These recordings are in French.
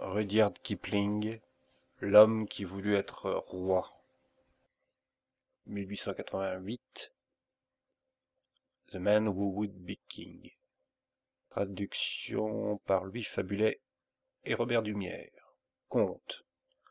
Rudyard Kipling, L'homme qui voulut être roi. 1888. The Man Who Would Be King. Traduction par Louis Fabulet et Robert Dumière. Conte.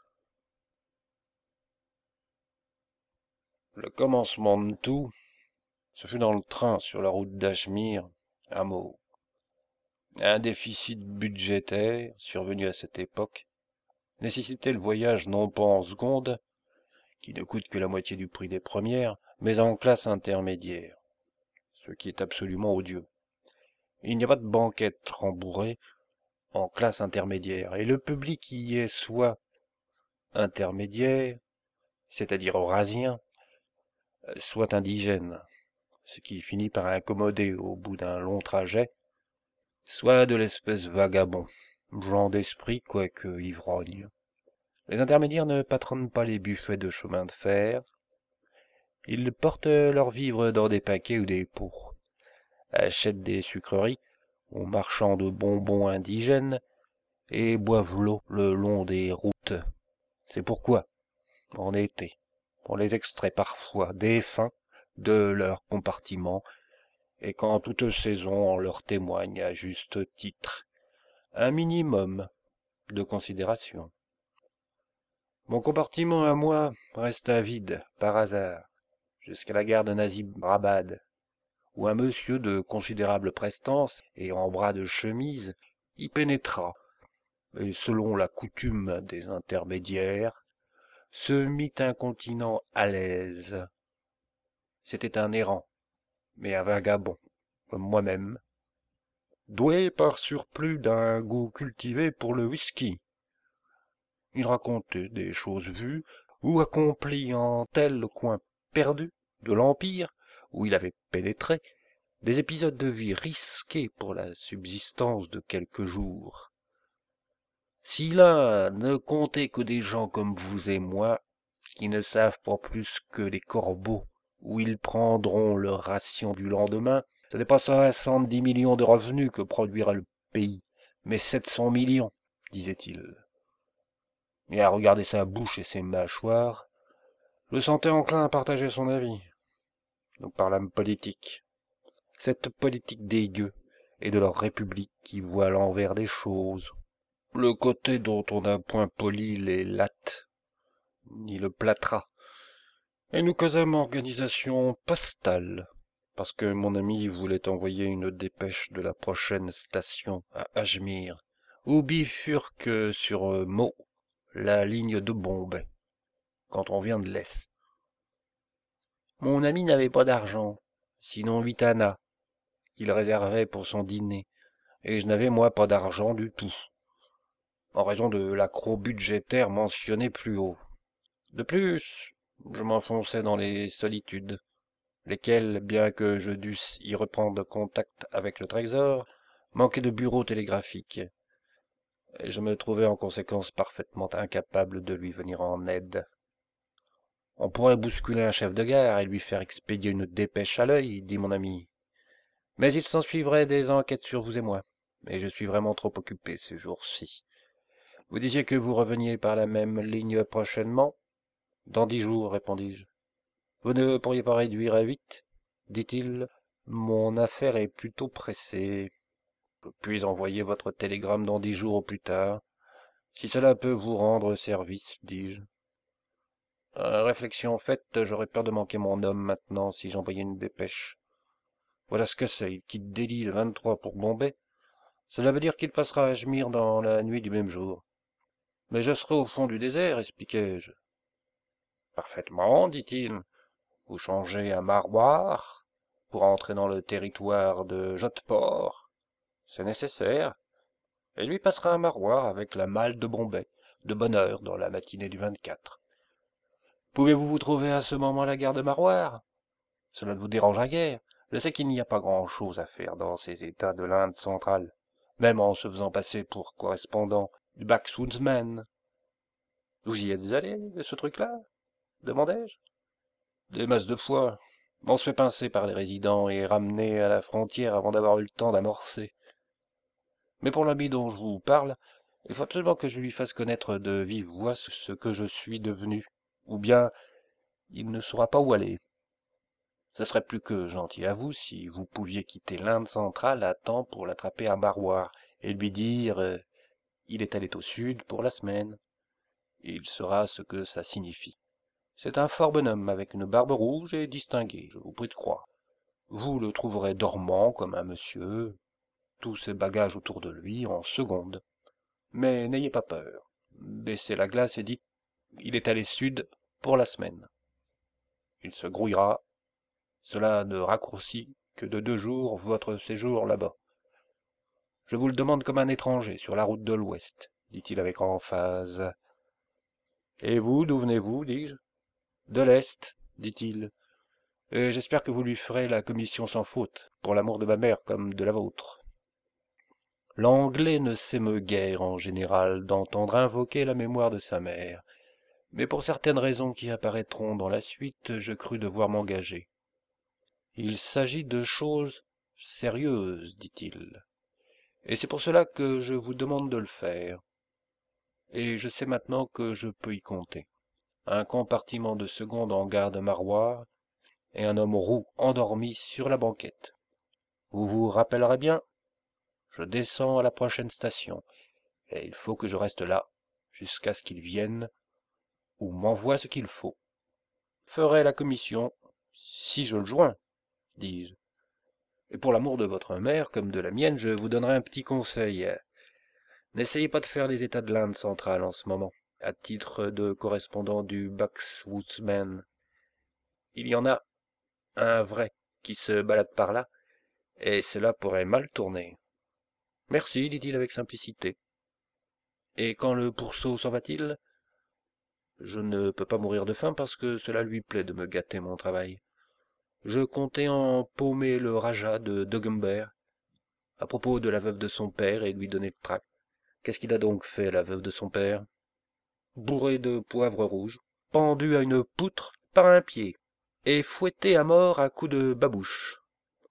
Le commencement de tout, ce fut dans le train sur la route d'Achemire, un mot. Un déficit budgétaire, survenu à cette époque, nécessitait le voyage non pas en seconde, qui ne coûte que la moitié du prix des premières, mais en classe intermédiaire, ce qui est absolument odieux. Il n'y a pas de banquette rembourrée en classe intermédiaire, et le public y est soit intermédiaire, c'est-à-dire eurasien, soit indigène, ce qui finit par incommoder au bout d'un long trajet, soit de l'espèce vagabond, genre d'esprit quoique ivrogne. Les intermédiaires ne patronnent pas les buffets de chemin de fer, ils portent leurs vivres dans des paquets ou des pots, achètent des sucreries aux marchands de bonbons indigènes et boivent l'eau le long des routes. C'est pourquoi, en été, on les extrait parfois défunts de leurs compartiments, et qu'en toute saison on leur témoigne à juste titre un minimum de considération. Mon compartiment à moi resta vide, par hasard, jusqu'à la gare de Nazimrabad, où un monsieur de considérable prestance et en bras de chemise y pénétra, et selon la coutume des intermédiaires, se mit incontinent à l'aise. C'était un errant, mais un vagabond, comme moi-même, doué par surplus d'un goût cultivé pour le whisky. Il racontait des choses vues ou accomplies en tel coin perdu de l'Empire où il avait pénétré, des épisodes de vie risqués pour la subsistance de quelques jours. Si là ne comptait que des gens comme vous et moi, qui ne savent pas plus que les corbeaux où ils prendront leur ration du lendemain, ce n'est pas 70 millions de revenus que produira le pays, mais 700 millions, disait-il. Et à regarder sa bouche et ses mâchoires, je le sentais enclin à partager son avis. Nous parlâmes politique. Cette politique des gueux et de leur république qui voit l'envers des choses, le côté dont on n'a point poli les lattes, ni le plâtras. Et nous causâmes organisation postale, parce que mon ami voulait envoyer une dépêche de la prochaine station à Ajmir, où bifurque sur Meaux la ligne de Bombay, quand on vient de l'Est. Mon ami n'avait pas d'argent, sinon 8 annas, qu'il réservait pour son dîner, et je n'avais moi pas d'argent du tout, en raison de l'accroc budgétaire mentionné plus haut. De plus, je m'enfonçais dans les solitudes, lesquelles, bien que je dusse y reprendre contact avec le trésor, manquaient de bureau télégraphique, et je me trouvais en conséquence parfaitement incapable de lui venir en aide. On pourrait bousculer un chef de gare et lui faire expédier une dépêche à l'œil, dit mon ami. Mais il s'ensuivrait des enquêtes sur vous et moi, et je suis vraiment trop occupé ces jours-ci. Vous disiez que vous reveniez par la même ligne prochainement? Dans 10 jours, répondis-je. Vous ne pourriez pas réduire à 8? Dit-il. Mon affaire est plutôt pressée. Je puis envoyer votre télégramme dans 10 jours au plus tard, si cela peut vous rendre service, dis-je. Réflexion faite, j'aurais peur de manquer mon homme maintenant si j'envoyais une dépêche. Voilà ce que c'est, il quitte Delhi le 23 pour Bombay. Cela veut dire qu'il passera à Ajmir dans la nuit du même jour. Mais je serai au fond du désert, expliquai-je. Parfaitement, dit-il. Vous changez à Marwar pour entrer dans le territoire de Jodhpur. C'est nécessaire. Et lui passera à Marwar avec la malle de Bombay, de bonne heure dans la matinée du 24. Pouvez-vous vous trouver à ce moment à la gare de Marwar? Cela ne vous dérangera guère. Je sais qu'il n'y a pas grand-chose à faire dans ces États de l'Inde centrale, même en se faisant passer pour correspondant du Backwoodsman. Vous y êtes allé, de ce truc-là? Demandai-je. Des masses de fois. On se fait pincer par les résidents et ramener à la frontière avant d'avoir eu le temps d'amorcer. Mais pour l'ami dont je vous parle, Il faut absolument que je lui fasse connaître de vive voix ce que je suis devenu, ou bien il ne saura pas où aller. Ce serait plus que gentil à vous si vous pouviez quitter l'Inde centrale à temps pour l'attraper à Marwar et lui dire il est allé au sud pour la semaine. Il saura ce que ça signifie. C'est un fort bonhomme avec une barbe rouge et distingué, je vous prie de croire. Vous le trouverez dormant comme un monsieur, tous ses bagages autour de lui en seconde. Mais n'ayez pas peur. Baissez la glace et dites il est allé sud pour la semaine. Il se grouillera. Cela ne raccourcit que de 2 jours votre séjour là-bas. Je vous le demande comme un étranger sur la route de l'Ouest, dit-il avec emphase. Et vous, d'où venez-vous, dis-je? De l'Est, dit-il. Et j'espère que vous lui ferez la commission sans faute, pour l'amour de ma mère comme de la vôtre. L'Anglais ne s'émeut guère en général d'entendre invoquer la mémoire de sa mère, mais pour certaines raisons qui apparaîtront dans la suite, je crus devoir m'engager. Il s'agit de choses sérieuses, dit-il, et c'est pour cela que je vous demande de le faire. Et je sais maintenant que je peux y compter. Un compartiment de seconde en gare de Marwar et un homme roux endormi sur la banquette. Vous vous rappellerez bien? Je descends à la prochaine station, et il faut que je reste là, jusqu'à ce qu'il vienne, ou m'envoie ce qu'il faut. Ferai la commission, si je le joins, dis-je. Et pour l'amour de votre mère, comme de la mienne, je vous donnerai un petit conseil. N'essayez pas de faire les États de l'Inde centrale en ce moment, à titre de correspondant du Backwoodsman. Il y en a un vrai qui se balade par là, et cela pourrait mal tourner. Merci, dit-il avec simplicité. Et quand le pourceau s'en va-t-il? Je ne peux pas mourir de faim parce que cela lui plaît de me gâter mon travail. Je comptais empaumer le Raja de Dogomber à propos de la veuve de son père et lui donner le tract. Qu'est-ce qu'il a donc fait, la veuve de son père? Bourré de poivre rouge, pendu à une poutre par un pied, et fouetté à mort à coups de babouche.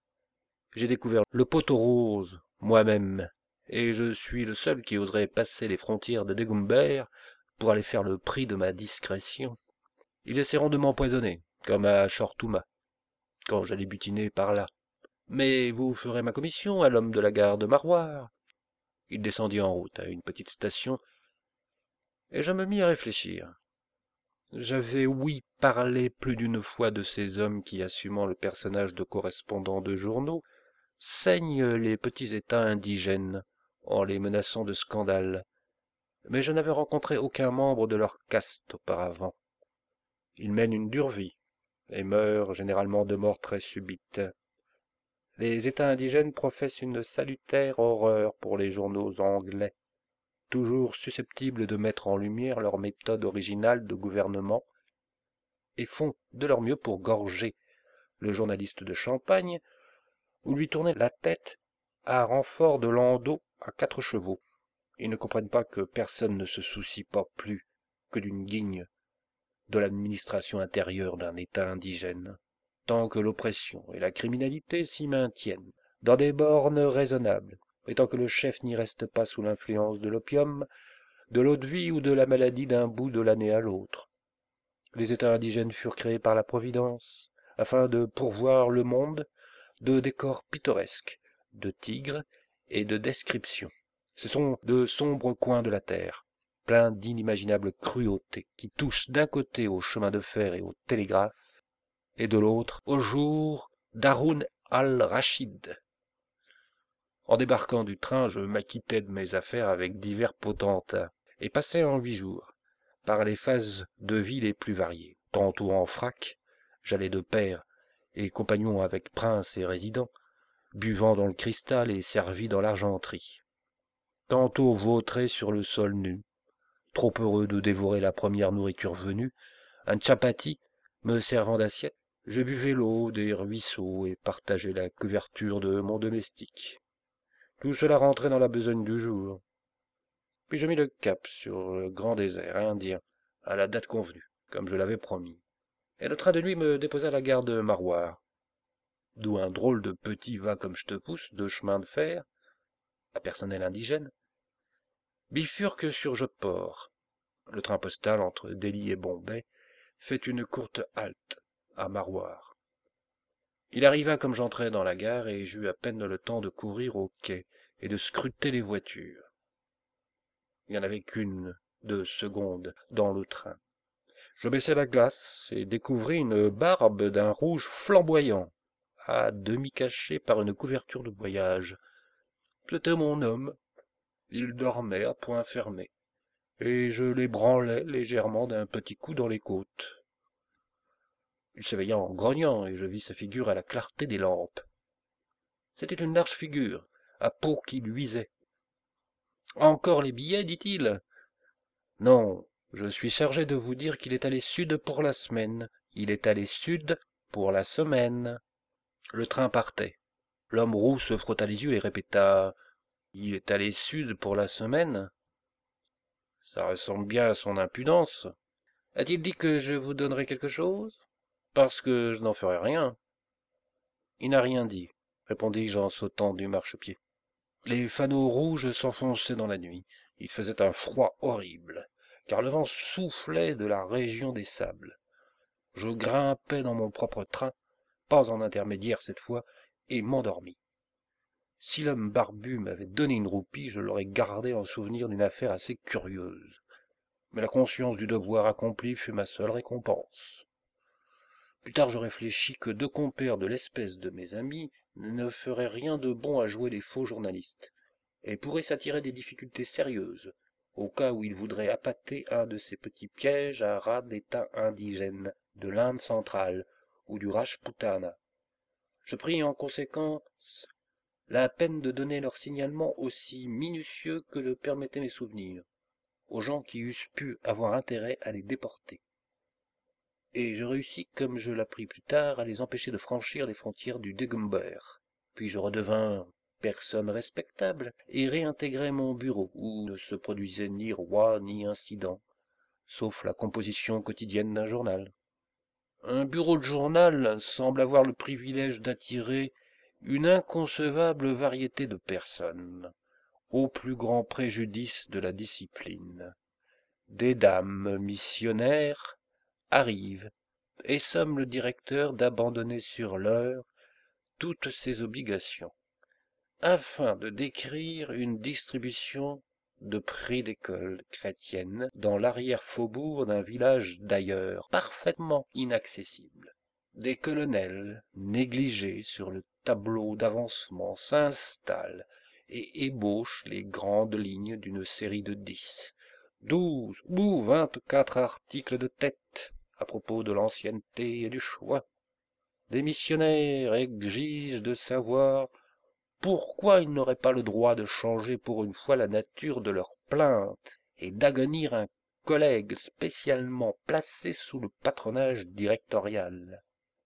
J'ai découvert le poteau rose, moi-même, et je suis le seul qui oserait passer les frontières de Degumber pour aller faire le prix de ma discrétion. Ils essaieront de m'empoisonner, comme à Chortouma, quand j'allais butiner par là. Mais vous ferez ma commission à l'homme de la gare de Marwar. Il descendit en route à une petite station, et je me mis à réfléchir. J'avais ouï parler plus d'une fois de ces hommes qui, assumant le personnage de correspondants de journaux, saignent les petits États indigènes en les menaçant de scandale, mais je n'avais rencontré aucun membre de leur caste auparavant. Ils mènent une dure vie, et meurent généralement de mort très subite. Les États indigènes professent une salutaire horreur pour les journaux anglais, toujours susceptibles de mettre en lumière leur méthode originale de gouvernement, et font de leur mieux pour gorger le journaliste de Champagne ou lui tourner la tête à renfort de landau à 4 chevaux. Ils ne comprennent pas que personne ne se soucie pas plus que d'une guigne de l'administration intérieure d'un État indigène, tant que l'oppression et la criminalité s'y maintiennent, dans des bornes raisonnables, et tant que le chef n'y reste pas sous l'influence de l'opium, de l'eau-de-vie ou de la maladie d'un bout de l'année à l'autre. Les États indigènes furent créés par la Providence, afin de pourvoir le monde de décors pittoresques, de tigres et de descriptions. Ce sont de sombres coins de la terre, pleins d'inimaginables cruautés, qui touchent d'un côté au chemin de fer et au télégraphe, et de l'autre au jour d'Haroun al-Rachid. En débarquant du train, je m'acquittai de mes affaires avec divers potentats, et passai en 8 jours par les phases de vie les plus variées. Tantôt en frac, j'allais de pair et compagnon avec princes et résidents, buvant dans le cristal et servi dans l'argenterie. Tantôt vautré sur le sol nu, trop heureux de dévorer la première nourriture venue, un tchapati me servant d'assiette, je buvais l'eau des ruisseaux et partageais la couverture de mon domestique. Tout cela rentrait dans la besogne du jour. Puis je mis le cap sur le grand désert indien, à la date convenue, comme je l'avais promis. Et le train de nuit me déposa à la gare de Marwar, d'où un drôle de petit va comme je te pousse de chemin de fer, à personnel indigène, Bifurque sur Jodhpore. Le train postal entre Delhi et Bombay fait une courte halte à Marwar. Il arriva comme j'entrais dans la gare et j'eus à peine le temps de courir au quai et de scruter les voitures. Il n'y en avait qu'une de seconde dans le train. Je baissai la glace et découvris une barbe d'un rouge flamboyant, à demi cachée par une couverture de voyage. C'était mon homme. Il dormait à poing fermé, et je l'ébranlai légèrement d'un petit coup dans les côtes. Il s'éveilla en grognant, et je vis sa figure à la clarté des lampes. C'était une large figure, à peau qui luisait. Encore les billets, dit-il. Non, je suis chargé de vous dire qu'il est allé sud pour la semaine. Il est allé sud pour la semaine. Le train partait. L'homme roux se frotta les yeux et répéta « Il est allé sud pour la semaine ?» Ça ressemble bien à son impudence. A-t-il dit que je vous donnerais quelque chose? Parce que je n'en ferai rien. Il n'a rien dit, répondis-je en sautant du marchepied. Les fanaux rouges s'enfonçaient dans la nuit. Il faisait un froid horrible, car le vent soufflait de la région des sables. Je grimpai dans mon propre train, pas en intermédiaire cette fois, et m'endormis. Si l'homme barbu m'avait donné une roupie, je l'aurais gardé en souvenir d'une affaire assez curieuse. Mais la conscience du devoir accompli fut ma seule récompense. Plus tard je réfléchis que deux compères de l'espèce de mes amis ne feraient rien de bon à jouer les faux journalistes, et pourraient s'attirer des difficultés sérieuses, au cas où ils voudraient appâter un de ces petits pièges à ras d'état indigènes de l'Inde centrale ou du Rajputana. Je pris en conséquence la peine de donner leur signalement aussi minutieux que le permettaient mes souvenirs, aux gens qui eussent pu avoir intérêt à les déporter. Et je réussis, comme je l'appris plus tard, à les empêcher de franchir les frontières du Degumber. Puis je redevins personne respectable et réintégrai mon bureau, où ne se produisait ni roi ni incident, sauf la composition quotidienne d'un journal. Un bureau de journal semble avoir le privilège d'attirer une inconcevable variété de personnes, au plus grand préjudice de la discipline. Des dames missionnaires arrivent et somment le directeur d'abandonner sur l'heure toutes ses obligations, afin de décrire une distribution de prix d'école chrétienne dans l'arrière-faubourg d'un village d'ailleurs parfaitement inaccessible. Des colonels négligés sur le tableau d'avancement s'installent et ébauchent les grandes lignes d'une série de 10, 12 ou 24 articles de tête à propos de l'ancienneté et du choix. Des missionnaires exigent de savoir pourquoi ils n'auraient pas le droit de changer pour une fois la nature de leurs plaintes et d'agonir un collègue spécialement placé sous le patronage directorial.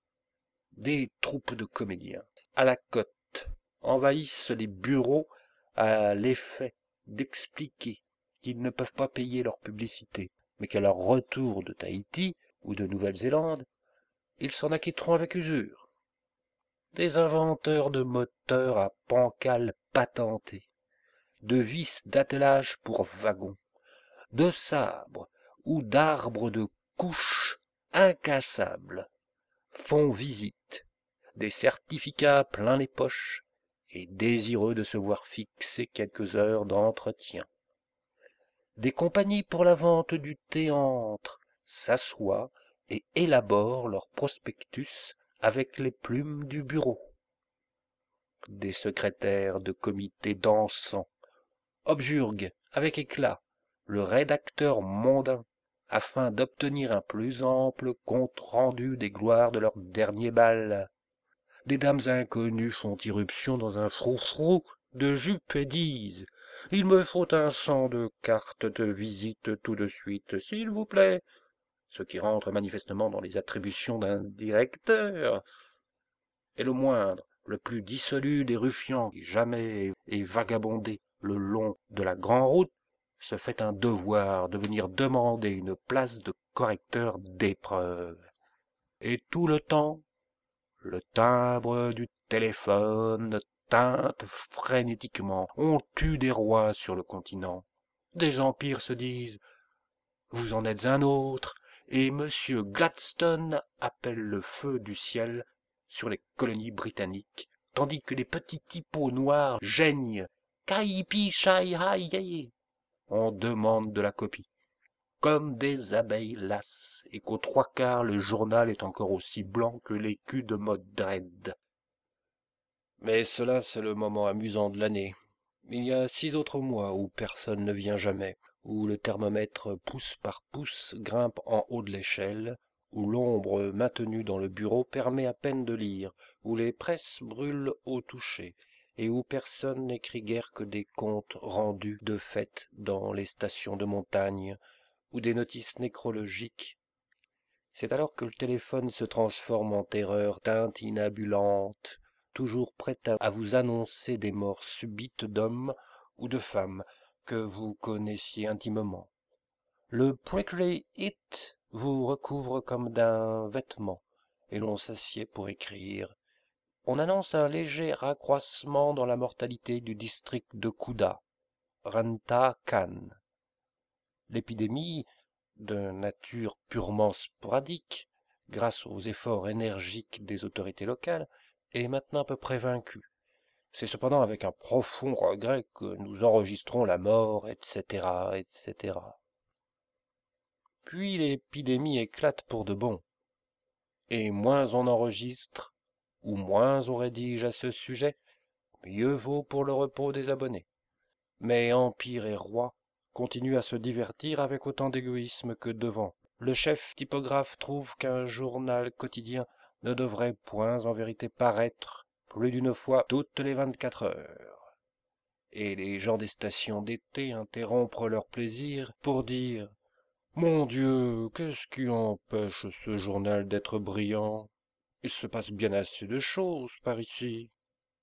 Des troupes de comédiens, à la cote, envahissent les bureaux à l'effet d'expliquer qu'ils ne peuvent pas payer leur publicité, mais qu'à leur retour de Tahiti ou de Nouvelle-Zélande, ils s'en acquitteront avec usure. Des inventeurs de moteurs à pancales patentées, de vis d'attelage pour wagons, de sabres ou d'arbres de couche incassables font visite, des certificats plein les poches et désireux de se voir fixer quelques heures d'entretien. Des compagnies pour la vente du thé entrent, s'assoient et élaborent leur prospectus avec les plumes du bureau. Des secrétaires de comités dansants objurguent avec éclat le rédacteur mondain afin d'obtenir un plus ample compte-rendu des gloires de leur dernier bal. Des dames inconnues font irruption dans un froufrou de jupes et disent « Il me faut un cent de cartes de visite tout de suite, s'il vous plaît », ce qui rentre manifestement dans les attributions d'un directeur. Et le moindre, le plus dissolu des ruffians qui jamais ait vagabondé le long de la grande-route, se fait un devoir de venir demander une place de correcteur d'épreuves. Et tout le temps, le timbre du téléphone tinte frénétiquement. On tue des rois sur le continent. Des empires se disent vous en êtes un autre, et monsieur Gladstone appelle le feu du ciel sur les colonies britanniques, tandis que les petits typos noirs geignent Kaipi Shai Hai. On demande de la copie, comme des abeilles lasses, et qu'aux trois quarts le journal est encore aussi blanc que l'écu de Modred. Mais cela, c'est le moment amusant de l'année. Il y a 6 autres mois où personne ne vient jamais, où le thermomètre pouce par pouce grimpe en haut de l'échelle, où l'ombre maintenue dans le bureau permet à peine de lire, où les presses brûlent au toucher, et où personne n'écrit guère que des comptes rendus de fêtes dans les stations de montagne, ou des notices nécrologiques. C'est alors que le téléphone se transforme en terreur tintinabulante, toujours prête à vous annoncer des morts subites d'hommes ou de femmes que vous connaissiez intimement. Le prickly heat vous recouvre comme d'un vêtement, et l'on s'assied pour écrire. On annonce un léger accroissement dans la mortalité du district de Kouda, Ranta Khan. L'épidémie, de nature purement sporadique, grâce aux efforts énergiques des autorités locales, est maintenant à peu près vaincue. C'est cependant avec un profond regret que nous enregistrons la mort, etc., etc. Puis l'épidémie éclate pour de bon, et moins on enregistre, ou moins on rédige à ce sujet, mieux vaut pour le repos des abonnés. Mais empire et roi continuent à se divertir avec autant d'égoïsme que devant. Le chef typographe trouve qu'un journal quotidien ne devrait point en vérité paraître plus d'une fois toutes les 24 heures. Et les gens des stations d'été interrompent leur plaisir pour dire mon Dieu, qu'est-ce qui empêche ce journal d'être brillant? Il se passe bien assez de choses par ici.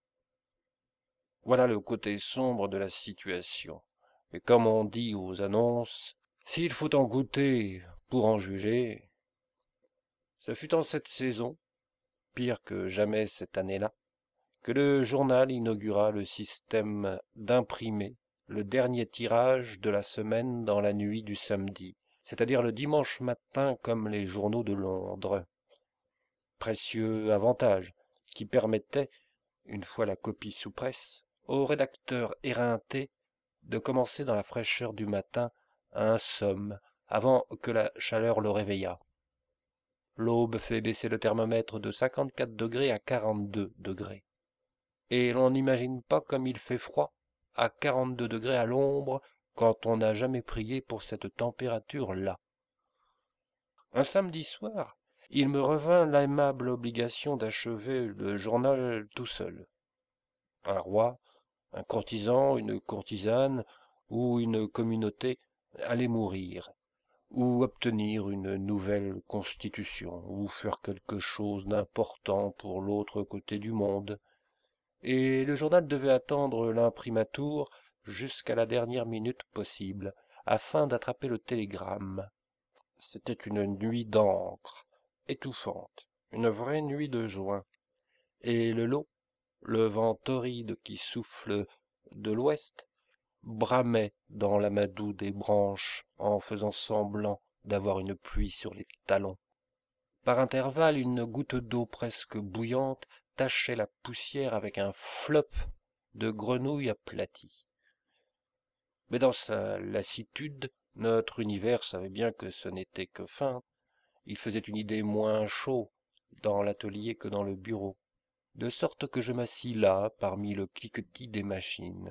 Voilà le côté sombre de la situation. Et comme on dit aux annonces, s'il faut en goûter pour en juger, ce fut en cette saison, pire que jamais cette année-là, que le journal inaugura le système d'imprimer le dernier tirage de la semaine dans la nuit du samedi, c'est-à-dire le dimanche matin comme les journaux de Londres. Précieux avantage qui permettait, une fois la copie sous presse, au rédacteur éreinté de commencer dans la fraîcheur du matin un somme avant que la chaleur le réveillât. L'aube fait baisser le thermomètre de 54 degrés à 42 degrés. Et l'on n'imagine pas comme il fait froid à 42 degrés à l'ombre quand on n'a jamais prié pour cette température-là. Un samedi soir, il me revint l'aimable obligation d'achever le journal tout seul. Un roi, un courtisan, une courtisane ou une communauté allait mourir, ou obtenir une nouvelle constitution, ou faire quelque chose d'important pour l'autre côté du monde, et le journal devait attendre l'imprimatur jusqu'à la dernière minute possible, afin d'attraper le télégramme. C'était une nuit d'encre, étouffante, une vraie nuit de juin, et le lot, le vent torride qui souffle de l'ouest, bramait dans l'amadou des branches en faisant semblant d'avoir une pluie sur les talons. Par intervalles, une goutte d'eau presque bouillante tachait la poussière avec un flop de grenouille aplatie. Mais dans sa lassitude, notre univers savait bien que ce n'était que feinte. Il faisait une idée moins chaud dans l'atelier que dans le bureau, de sorte que je m'assis là, parmi le cliquetis des machines,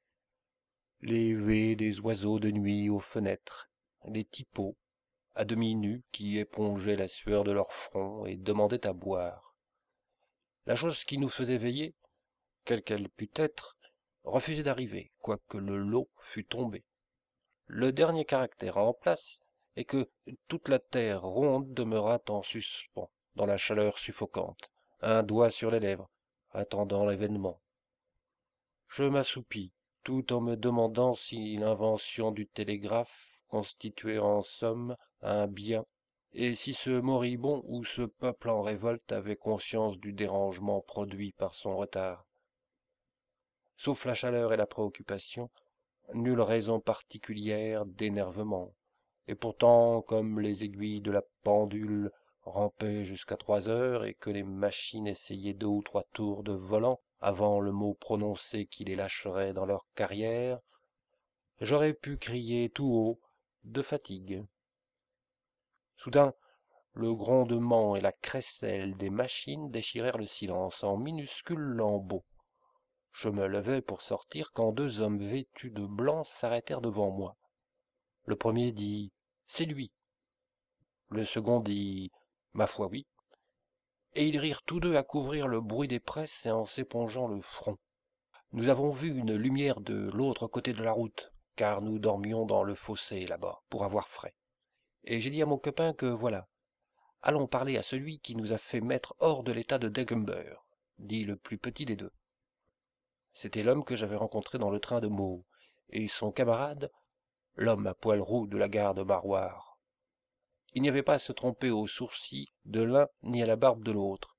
les huées des oiseaux de nuit aux fenêtres, les typos, à demi nus, qui épongeaient la sueur de leur front et demandaient à boire. La chose qui nous faisait veiller, quelle qu'elle pût être, refusait d'arriver, quoique le lot fût tombé. Le dernier caractère en place est que toute la terre ronde demeura en suspens, dans la chaleur suffocante, un doigt sur les lèvres, attendant l'événement. Je m'assoupis, tout en me demandant si l'invention du télégraphe constituait en somme un bien, et si ce moribond ou ce peuple en révolte avait conscience du dérangement produit par son retard. Sauf la chaleur et la préoccupation, nulle raison particulière d'énervement. Et pourtant, comme les aiguilles de la pendule rampaient jusqu'à 3 heures et que les machines essayaient 2 ou 3 tours de volant avant le mot prononcé qui les lâcherait dans leur carrière, j'aurais pu crier tout haut de fatigue. Soudain, le grondement et la crécelle des machines déchirèrent le silence en minuscules lambeaux. Je me levai pour sortir quand 2 hommes vêtus de blanc s'arrêtèrent devant moi. Le premier dit « C'est lui ». Le second dit « Ma foi, oui ». Et ils rirent tous deux à couvrir le bruit des presses et en s'épongeant le front. Nous avons vu une lumière de l'autre côté de la route, car nous dormions dans le fossé là-bas, pour avoir frais. Et j'ai dit à mon copain que voilà, allons parler à celui qui nous a fait mettre hors de l'état de Degumber, dit le plus petit des deux. C'était l'homme que j'avais rencontré dans le train de Meaux, et son camarade, l'homme à poil roux de la gare de Maroire. Il n'y avait pas à se tromper aux sourcils de l'un ni à la barbe de l'autre.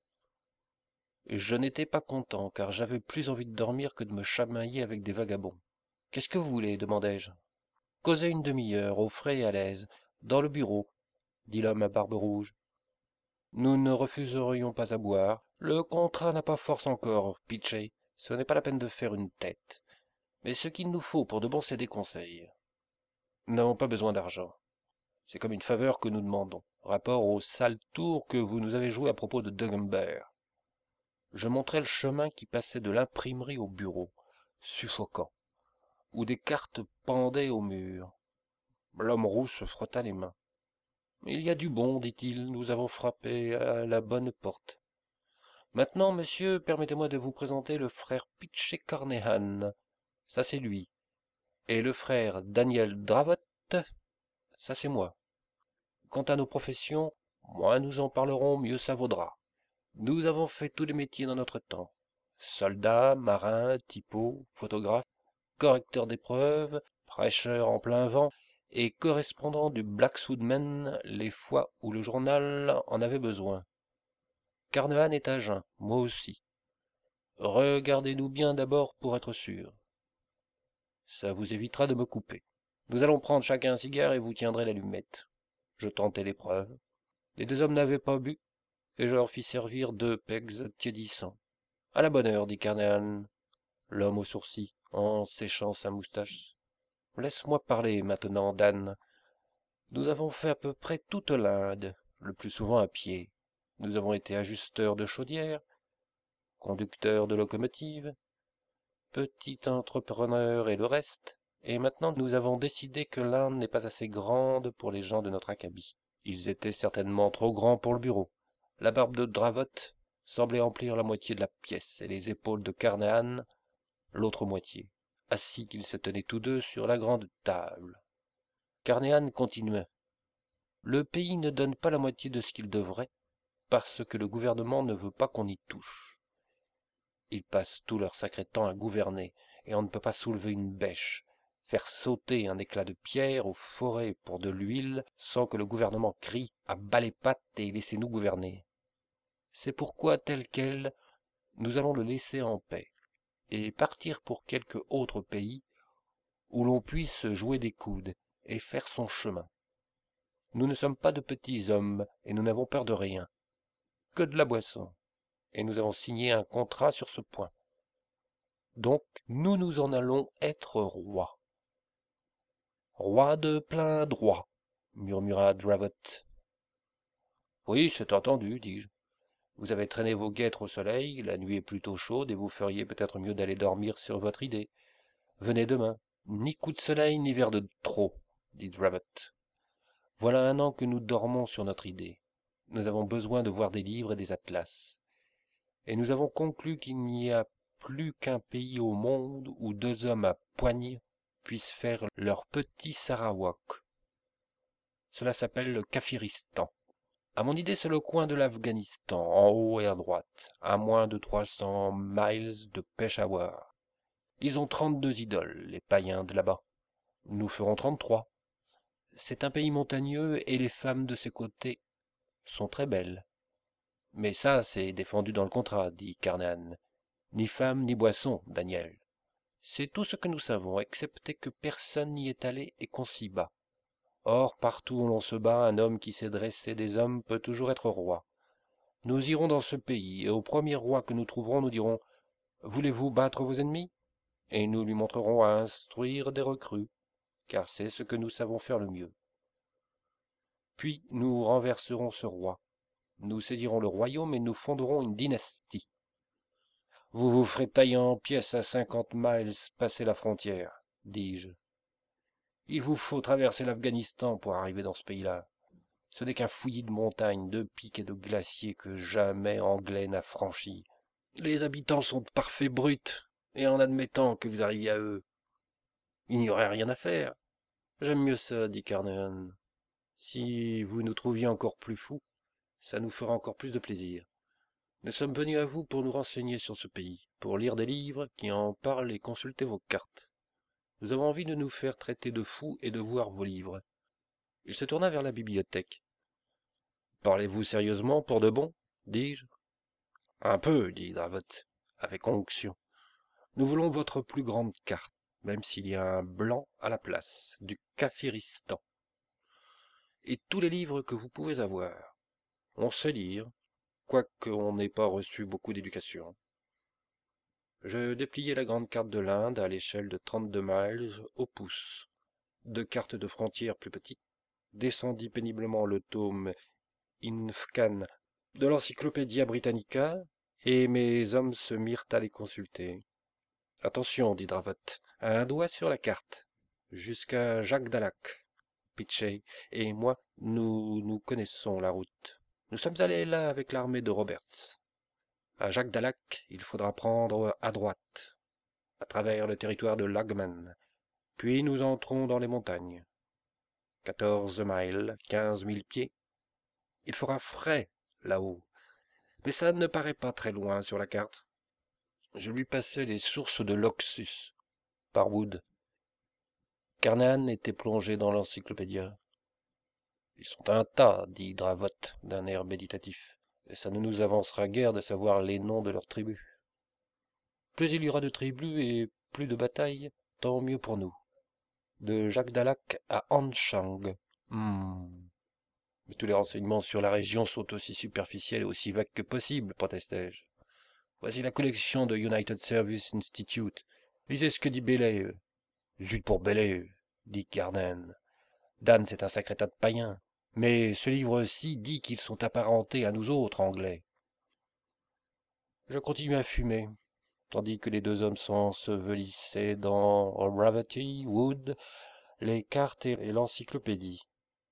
Je n'étais pas content, car j'avais plus envie de dormir que de me chamailler avec des vagabonds. « Qu'est-ce que vous voulez » demandai-je. « Causer une demi-heure, au frais et à l'aise, dans le bureau, » dit l'homme à barbe rouge. « Nous ne refuserions pas à boire. Le contrat n'a pas force encore, Pitché. Ce n'est pas la peine de faire une tête. Mais ce qu'il nous faut pour de bons c'est des conseils. Nous n'avons pas besoin d'argent. C'est comme une faveur que nous demandons, rapport au sale tour que vous nous avez joué à propos de Dugumber. » Je montrai le chemin qui passait de l'imprimerie au bureau, suffocant, où des cartes pendaient au mur. L'homme roux se frotta les mains. « Il y a du bon, dit-il, nous avons frappé à la bonne porte. Maintenant, monsieur, permettez-moi de vous présenter le frère Pitché Carnehan. Ça, c'est lui. Et le frère Daniel Dravot, ça, c'est moi. Quant à nos professions, moins nous en parlerons, mieux ça vaudra. Nous avons fait tous les métiers dans notre temps. Soldats, marins, typos, photographes, correcteurs d'épreuves, prêcheurs en plein vent, et correspondants du Blackswoodman les fois où le journal en avait besoin. Carnehan est à jeun, moi aussi. Regardez-nous bien d'abord pour être sûr. Ça vous évitera de me couper. Nous allons prendre chacun un cigare et vous tiendrez l'allumette. Je tentai l'épreuve. Les 2 hommes n'avaient pas bu, et je leur fis servir 2 pegs tiédissants. À la bonne heure, dit Carnehan, l'homme aux sourcils, en séchant sa moustache. Laisse-moi parler maintenant, Dan. Nous avons fait à peu près toute l'Inde, le plus souvent à pied. Nous avons été ajusteurs de chaudière, conducteurs de locomotives, petits entrepreneurs et le reste, et maintenant nous avons décidé que l'Inde n'est pas assez grande pour les gens de notre acabit. Ils étaient certainement trop grands pour le bureau. La barbe de Dravot semblait emplir la moitié de la pièce, et les épaules de Carnehan l'autre moitié, assis qu'ils se tenaient tous deux sur la grande table. Carnehan continua. Le pays ne donne pas la moitié de ce qu'il devrait, parce que le gouvernement ne veut pas qu'on y touche. Ils passent tout leur sacré temps à gouverner, et on ne peut pas soulever une bêche, faire sauter un éclat de pierre aux forêts pour de l'huile, sans que le gouvernement crie à bas les pattes et laissez-nous gouverner. C'est pourquoi, tel quel, nous allons le laisser en paix, et partir pour quelque autre pays, où l'on puisse jouer des coudes et faire son chemin. Nous ne sommes pas de petits hommes, et nous n'avons peur de rien, que de la boisson, et nous avons signé un contrat sur ce point. Donc, nous en allons être rois. Rois de plein droit, murmura Dravot. Oui, c'est entendu, dis-je. Vous avez traîné vos guêtres au soleil, la nuit est plutôt chaude, et vous feriez peut-être mieux d'aller dormir sur votre idée. Venez demain. Ni coup de soleil, ni verre de trop, dit Dravot. Voilà 1 an que nous dormons sur notre idée. Nous avons besoin de voir des livres et des atlas. Et nous avons conclu qu'il n'y a plus qu'un pays au monde où 2 hommes à poigne puissent faire leur petit Sarawak. Cela s'appelle le Kafiristan. À mon idée, c'est le coin de l'Afghanistan, en haut et à droite, à moins de 300 miles de Peshawar. Ils ont 32 idoles, les païens de là-bas. Nous ferons 33. C'est un pays montagneux et les femmes de ses côtés sont très belles. Mais ça, c'est défendu dans le contrat, dit Carnehan. Ni femme, ni boisson, Daniel. C'est tout ce que nous savons, excepté que personne n'y est allé et qu'on s'y bat. Or, partout où l'on se bat, un homme qui sait dresser des hommes peut toujours être roi. Nous irons dans ce pays, et au premier roi que nous trouverons, nous dirons « Voulez-vous battre vos ennemis ?» Et nous lui montrerons à instruire des recrues, car c'est ce que nous savons faire le mieux. Puis nous renverserons ce roi. Nous saisirons le royaume et nous fonderons une dynastie. Vous vous ferez tailler en pièces à 50 miles passer la frontière, dis-je. Il vous faut traverser l'Afghanistan pour arriver dans ce pays-là. Ce n'est qu'un fouillis de montagnes, de pics et de glaciers que jamais Anglais n'a franchi. Les habitants sont de parfaits brutes, et en admettant que vous arriviez à eux, il n'y aurait rien à faire. J'aime mieux ça, dit Carnahan. Si vous nous trouviez encore plus fous, ça nous fera encore plus de plaisir. Nous sommes venus à vous pour nous renseigner sur ce pays, pour lire des livres qui en parlent et consulter vos cartes. Nous avons envie de nous faire traiter de fous et de voir vos livres. Il se tourna vers la bibliothèque. Parlez-vous sérieusement pour de bon, dis-je. Un peu, dit Dravot, avec onction. Nous voulons votre plus grande carte, même s'il y a un blanc à la place, du Kafiristan. Et tous les livres que vous pouvez avoir. On sait lire, quoique on n'ait pas reçu beaucoup d'éducation. Je dépliai la grande carte de l'Inde à l'échelle de 32 miles au pouce. 2 cartes de frontières plus petites, descendis péniblement le tome Infcan de l'Encyclopédia Britannica, et mes hommes se mirent à les consulter. Attention, dit Dravot, un doigt sur la carte, jusqu'à Jagdalak. Pitchey et moi, nous connaissons la route. Nous sommes allés là avec l'armée de Roberts. À Jagdalak, il faudra prendre à droite, à travers le territoire de Lagman, puis nous entrons dans les montagnes. 14 miles, 15 000 pieds. Il fera frais là-haut, mais ça ne paraît pas très loin sur la carte. Je lui passai les sources de l'Oxus, par Wood. Carnahan était plongé dans l'encyclopédia. Ils sont un tas, dit Dravot d'un air méditatif, et ça ne nous avancera guère de savoir les noms de leurs tribus. Plus il y aura de tribus et plus de batailles, tant mieux pour nous. De Jagdalak à Anchang. Mais tous les renseignements sur la région sont aussi superficiels et aussi vagues que possible, protestai-je. Voici la collection de United Service Institute. Lisez ce que dit Bailey. Zut pour Bailey, dit Carnahan. Dan, c'est un sacré tas de païens. Mais ce livre-ci dit qu'ils sont apparentés à nous autres, Anglais. Je continuai à fumer, tandis que les deux hommes s'ensevelissaient dans Gravity, Wood, les cartes et l'encyclopédie.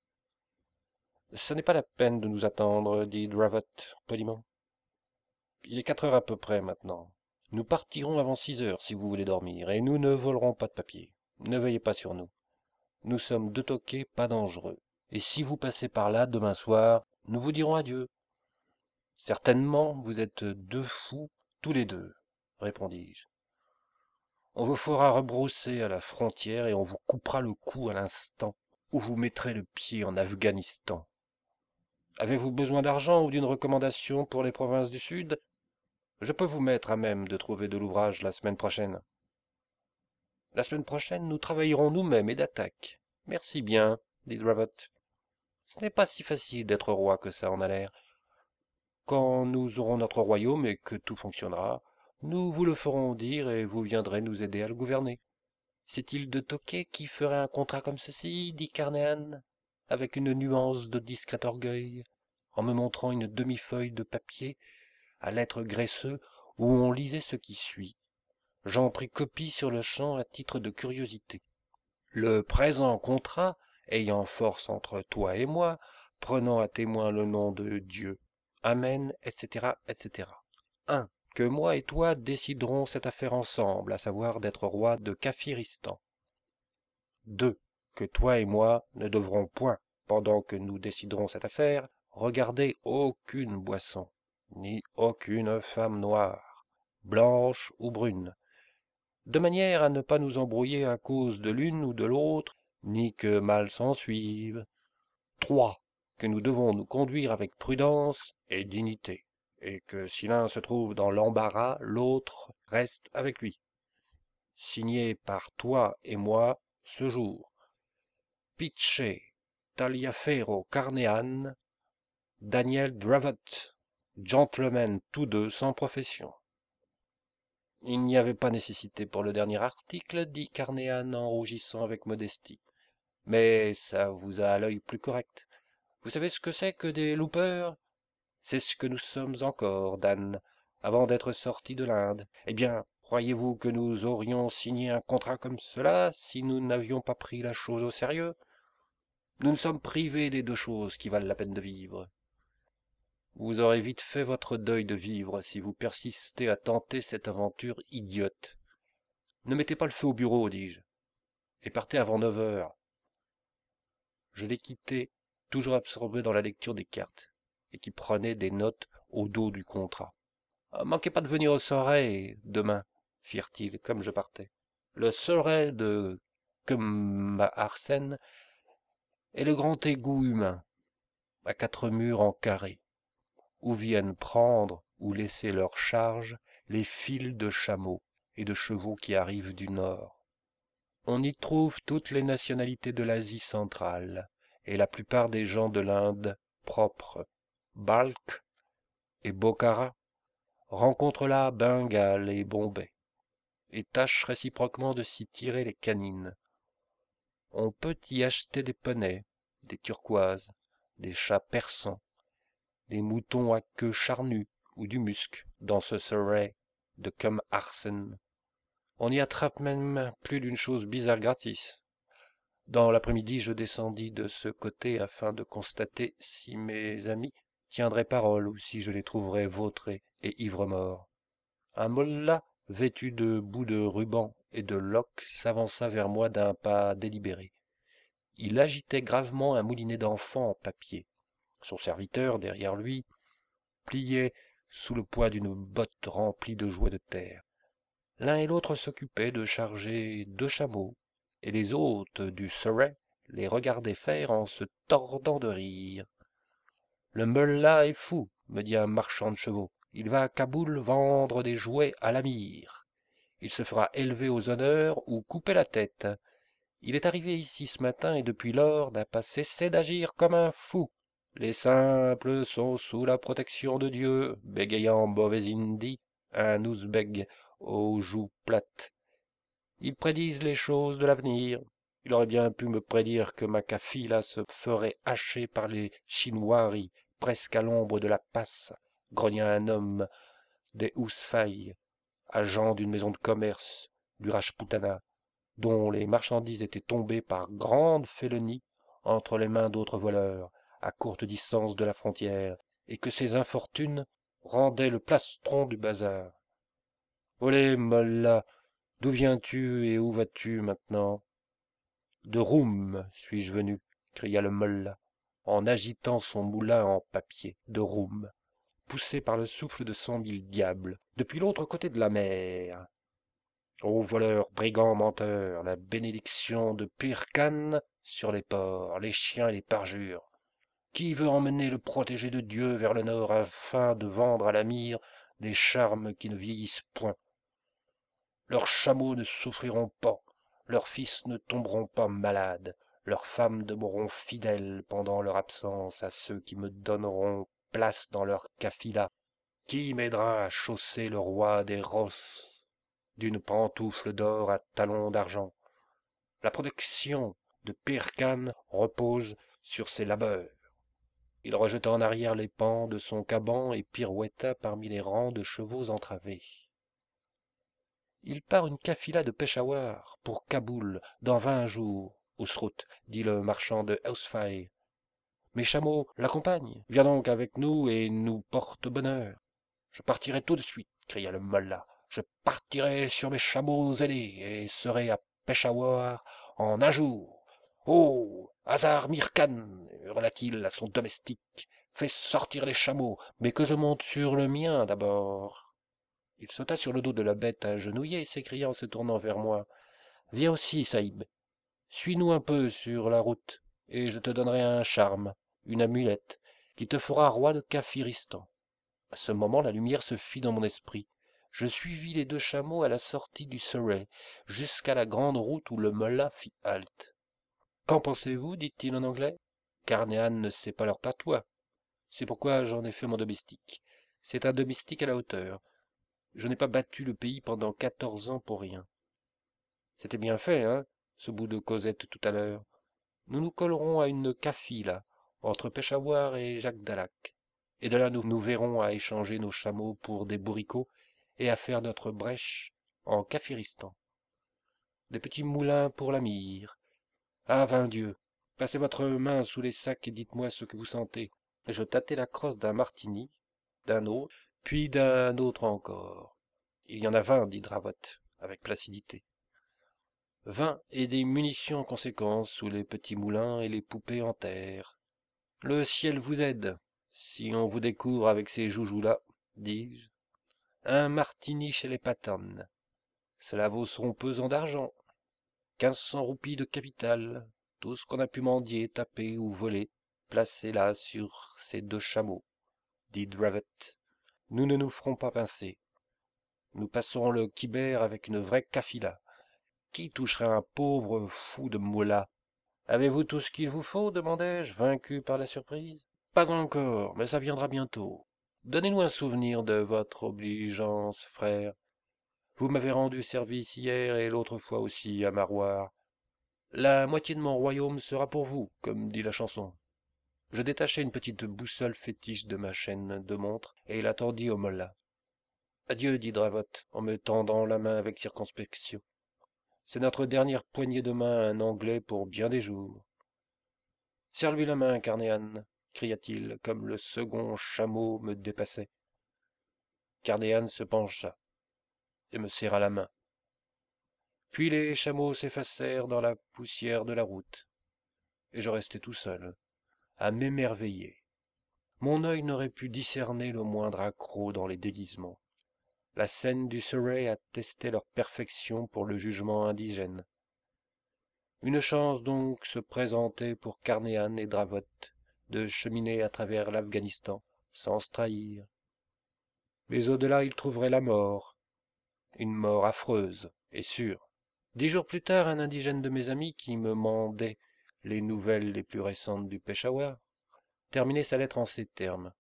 Ce n'est pas la peine de nous attendre, dit Dravot poliment. Il est 4 heures à peu près maintenant. Nous partirons avant 6 heures si vous voulez dormir, et nous ne volerons pas de papier. Ne veillez pas sur nous. Nous sommes 2 toqués pas dangereux. Et si vous passez par là demain soir, nous vous dirons adieu. Certainement, vous êtes 2 fous, tous les deux, répondis-je. On vous fera rebrousser à la frontière et on vous coupera le cou à l'instant où vous mettrez le pied en Afghanistan. Avez-vous besoin d'argent ou d'une recommandation pour les provinces du Sud? Je peux vous mettre à même de trouver de l'ouvrage la semaine prochaine. La semaine prochaine, nous travaillerons nous-mêmes et d'attaque. Merci bien, dit Dravot. Ce n'est pas si facile d'être roi que ça en a l'air. Quand nous aurons notre royaume et que tout fonctionnera, nous vous le ferons dire et vous viendrez nous aider à le gouverner. C'est île de Tokay qui ferait un contrat comme ceci, dit Carnahan, avec une nuance de discret orgueil, en me montrant une demi-feuille de papier à lettres graisseux où on lisait ce qui suit. J'en pris copie sur le champ à titre de curiosité. Le présent contrat, ayant force entre toi et moi, prenant à témoin le nom de Dieu, Amen, etc., etc. 1. Que moi et toi déciderons cette affaire ensemble, à savoir d'être roi de Kafiristan. 2. Que toi et moi ne devrons point, pendant que nous déciderons cette affaire, regarder aucune boisson, ni aucune femme noire, blanche ou brune, de manière à ne pas nous embrouiller à cause de l'une ou de l'autre, ni que mal s'ensuive. 3. Que nous devons nous conduire avec prudence et dignité, et que si l'un se trouve dans l'embarras, l'autre reste avec lui. signé par toi et moi ce jour. Pitché, Taliaferro Carnehan, Daniel Dravot, gentlemen tous deux sans profession. Il n'y avait pas nécessité pour le dernier article, dit Carnehan en rougissant avec modestie. Mais ça vous a à l'œil plus correct. Vous savez ce que c'est que des loopers? C'est ce que nous sommes encore, Dan, avant d'être sortis de l'Inde. Eh bien, croyez-vous que nous aurions signé un contrat comme cela si nous n'avions pas pris la chose au sérieux? Nous nous sommes privés des deux choses qui valent la peine de vivre. Vous aurez vite fait votre deuil de vivre si vous persistez à tenter cette aventure idiote. Ne mettez pas le feu au bureau, dis-je, et partez avant 9 heures. Je l'ai quitté, toujours absorbé dans la lecture des cartes, et qui prenait des notes au dos du contrat. Manquez pas de venir au Soleil demain, firent-ils, comme je partais. Le Soleil de Arsène est le grand égout humain, à 4 murs en carré, où viennent prendre ou laisser leur charge les files de chameaux et de chevaux qui arrivent du nord. On y trouve toutes les nationalités de l'Asie centrale et la plupart des gens de l'Inde propre. Balkh et Bokhara rencontrent là Bengale et Bombay, et tâchent réciproquement de s'y tirer les canines. On peut y acheter des poneys, des turquoises, des chats persans, des moutons à queue charnue ou du musc dans ce Surrey de Arsen. On y attrape même plus d'une chose bizarre gratis. Dans l'après-midi, je descendis de ce côté afin de constater si mes amis tiendraient parole ou si je les trouverais vautrés et ivres-morts. Un mollah, vêtu de bouts de ruban et de loques, s'avança vers moi d'un pas délibéré. Il agitait gravement un moulinet d'enfant en papier. Son serviteur, derrière lui, pliait sous le poids d'une botte remplie de jouets de terre. L'un et l'autre s'occupaient de charger 2 chameaux, et les hôtes du Surrey les regardaient faire en se tordant de rire. Le mollah est fou, me dit un marchand de chevaux. Il va à Kaboul vendre des jouets à l'amir. Il se fera élever aux honneurs ou couper la tête. Il est arrivé ici ce matin et depuis lors n'a pas cessé d'agir comme un fou. Les simples sont sous la protection de Dieu, bégayant mauvais hindi, un ouzbeg aux joues plates. Ils prédisent les choses de l'avenir. Il aurait bien pu me prédire que ma kafila se ferait hacher par les chinoiseries presque à l'ombre de la passe, grogna un homme des Ousfailles, agent d'une maison de commerce du Rajputana, dont les marchandises étaient tombées par grande félonie entre les mains d'autres voleurs, à courte distance de la frontière, et que ces infortunes rendaient le plastron du bazar. Olé, mollah, d'où viens-tu et où vas-tu maintenant? De Roum suis-je venu, cria le mollah, en agitant son moulin en papier, de Roum, poussé par le souffle de 100 000 diables, depuis l'autre côté de la mer. Ô voleurs, brigands, menteurs, la bénédiction de Pir Khan sur les porcs, les chiens et les parjures. Qui veut emmener le protégé de Dieu vers le nord afin de vendre à l'amir des charmes qui ne vieillissent point? Leurs chameaux ne souffriront pas, leurs fils ne tomberont pas malades, leurs femmes demeureront fidèles pendant leur absence à ceux qui me donneront place dans leur kafila. Qui m'aidera à chausser le roi des Rosses d'une pantoufle d'or à talons d'argent? La protection de Pir Khan repose sur ses labeurs. Il rejeta en arrière les pans de son caban et pirouetta parmi les rangs de chevaux entravés. Il part une kafila de Peshawar pour Kaboul dans 20 jours, Ousrout, dit le marchand de Ausfaï. Mes chameaux l'accompagnent. Viens donc avec nous et nous porte bonheur. Je partirai tout de suite, cria le mollah. Je partirai sur mes chameaux ailés et serai à Peshawar en un jour. Oh, Hazar Mir Khan, hurla-t-il à son domestique, fais sortir les chameaux, mais que je monte sur le mien d'abord. Il sauta sur le dos de la bête agenouillée, s'écria en se tournant vers moi. Viens aussi, Saïb. Suis-nous un peu sur la route, et je te donnerai un charme, une amulette, qui te fera roi de Kafiristan. À ce moment, la lumière se fit dans mon esprit. Je suivis les 2 chameaux à la sortie du Surrey, jusqu'à la grande route où le mollah fit halte. Qu'en pensez-vous dit-il en anglais. Carnéhan ne sait pas leur patois. C'est pourquoi j'en ai fait mon domestique. C'est un domestique à la hauteur. Je n'ai pas battu le pays pendant 14 ans pour rien. C'était bien fait, hein, ce bout de causette tout à l'heure. Nous nous collerons à une kafila, entre Peshawar et Jagdalak. Et de là nous verrons à échanger nos chameaux pour des bourricots et à faire notre brèche en Kafiristan. Des petits moulins pour la myrrhe. Ah, vain Dieu! Passez votre main sous les sacs et dites-moi ce que vous sentez. Je tâtai la crosse d'un martini, d'un autre, puis d'un autre encore. Il y en a 20, dit Dravot, avec placidité. 20 et des munitions en conséquence sous les petits moulins et les poupées en terre. Le ciel vous aide, si on vous découvre avec ces joujoux-là, dis-je. Un martini chez les Patanes. Cela vaut son pesant d'argent. 1500 roupies de capital, tout ce qu'on a pu mendier, taper ou voler, placé là sur ces 2 chameaux, dit Dravot. Nous ne nous ferons pas pincer. Nous passerons le Khyber avec une vraie kafila. Qui toucherait un pauvre fou de mollah? Avez-vous tout ce qu'il vous faut demandai-je, vaincu par la surprise. Pas encore, mais ça viendra bientôt. Donnez-nous un souvenir de votre obligeance, frère. Vous m'avez rendu service hier et l'autre fois aussi à Maroire. La moitié de mon royaume sera pour vous, comme dit la chanson. Je détachai une petite boussole fétiche de ma chaîne de montre et la tendis au mollah. Adieu, dit Dravot, en me tendant la main avec circonspection. C'est notre dernière poignée de main à un Anglais pour bien des jours. Serre-lui la main, Carnéhan, cria-t-il, comme le second chameau me dépassait. Carnéhan se pencha et me serra la main. Puis les chameaux s'effacèrent dans la poussière de la route, et je restai tout seul, à m'émerveiller. Mon œil n'aurait pu discerner le moindre accroc dans les déguisements. La scène du Surrey attestait leur perfection pour le jugement indigène. Une chance donc se présentait pour Carnéhan et Dravot de cheminer à travers l'Afghanistan sans se trahir. Mais au-delà ils trouveraient la mort, une mort affreuse et sûre. 10 jours plus tard, un indigène de mes amis qui me mandait les nouvelles les plus récentes du Peshawar terminait sa lettre en ces termes.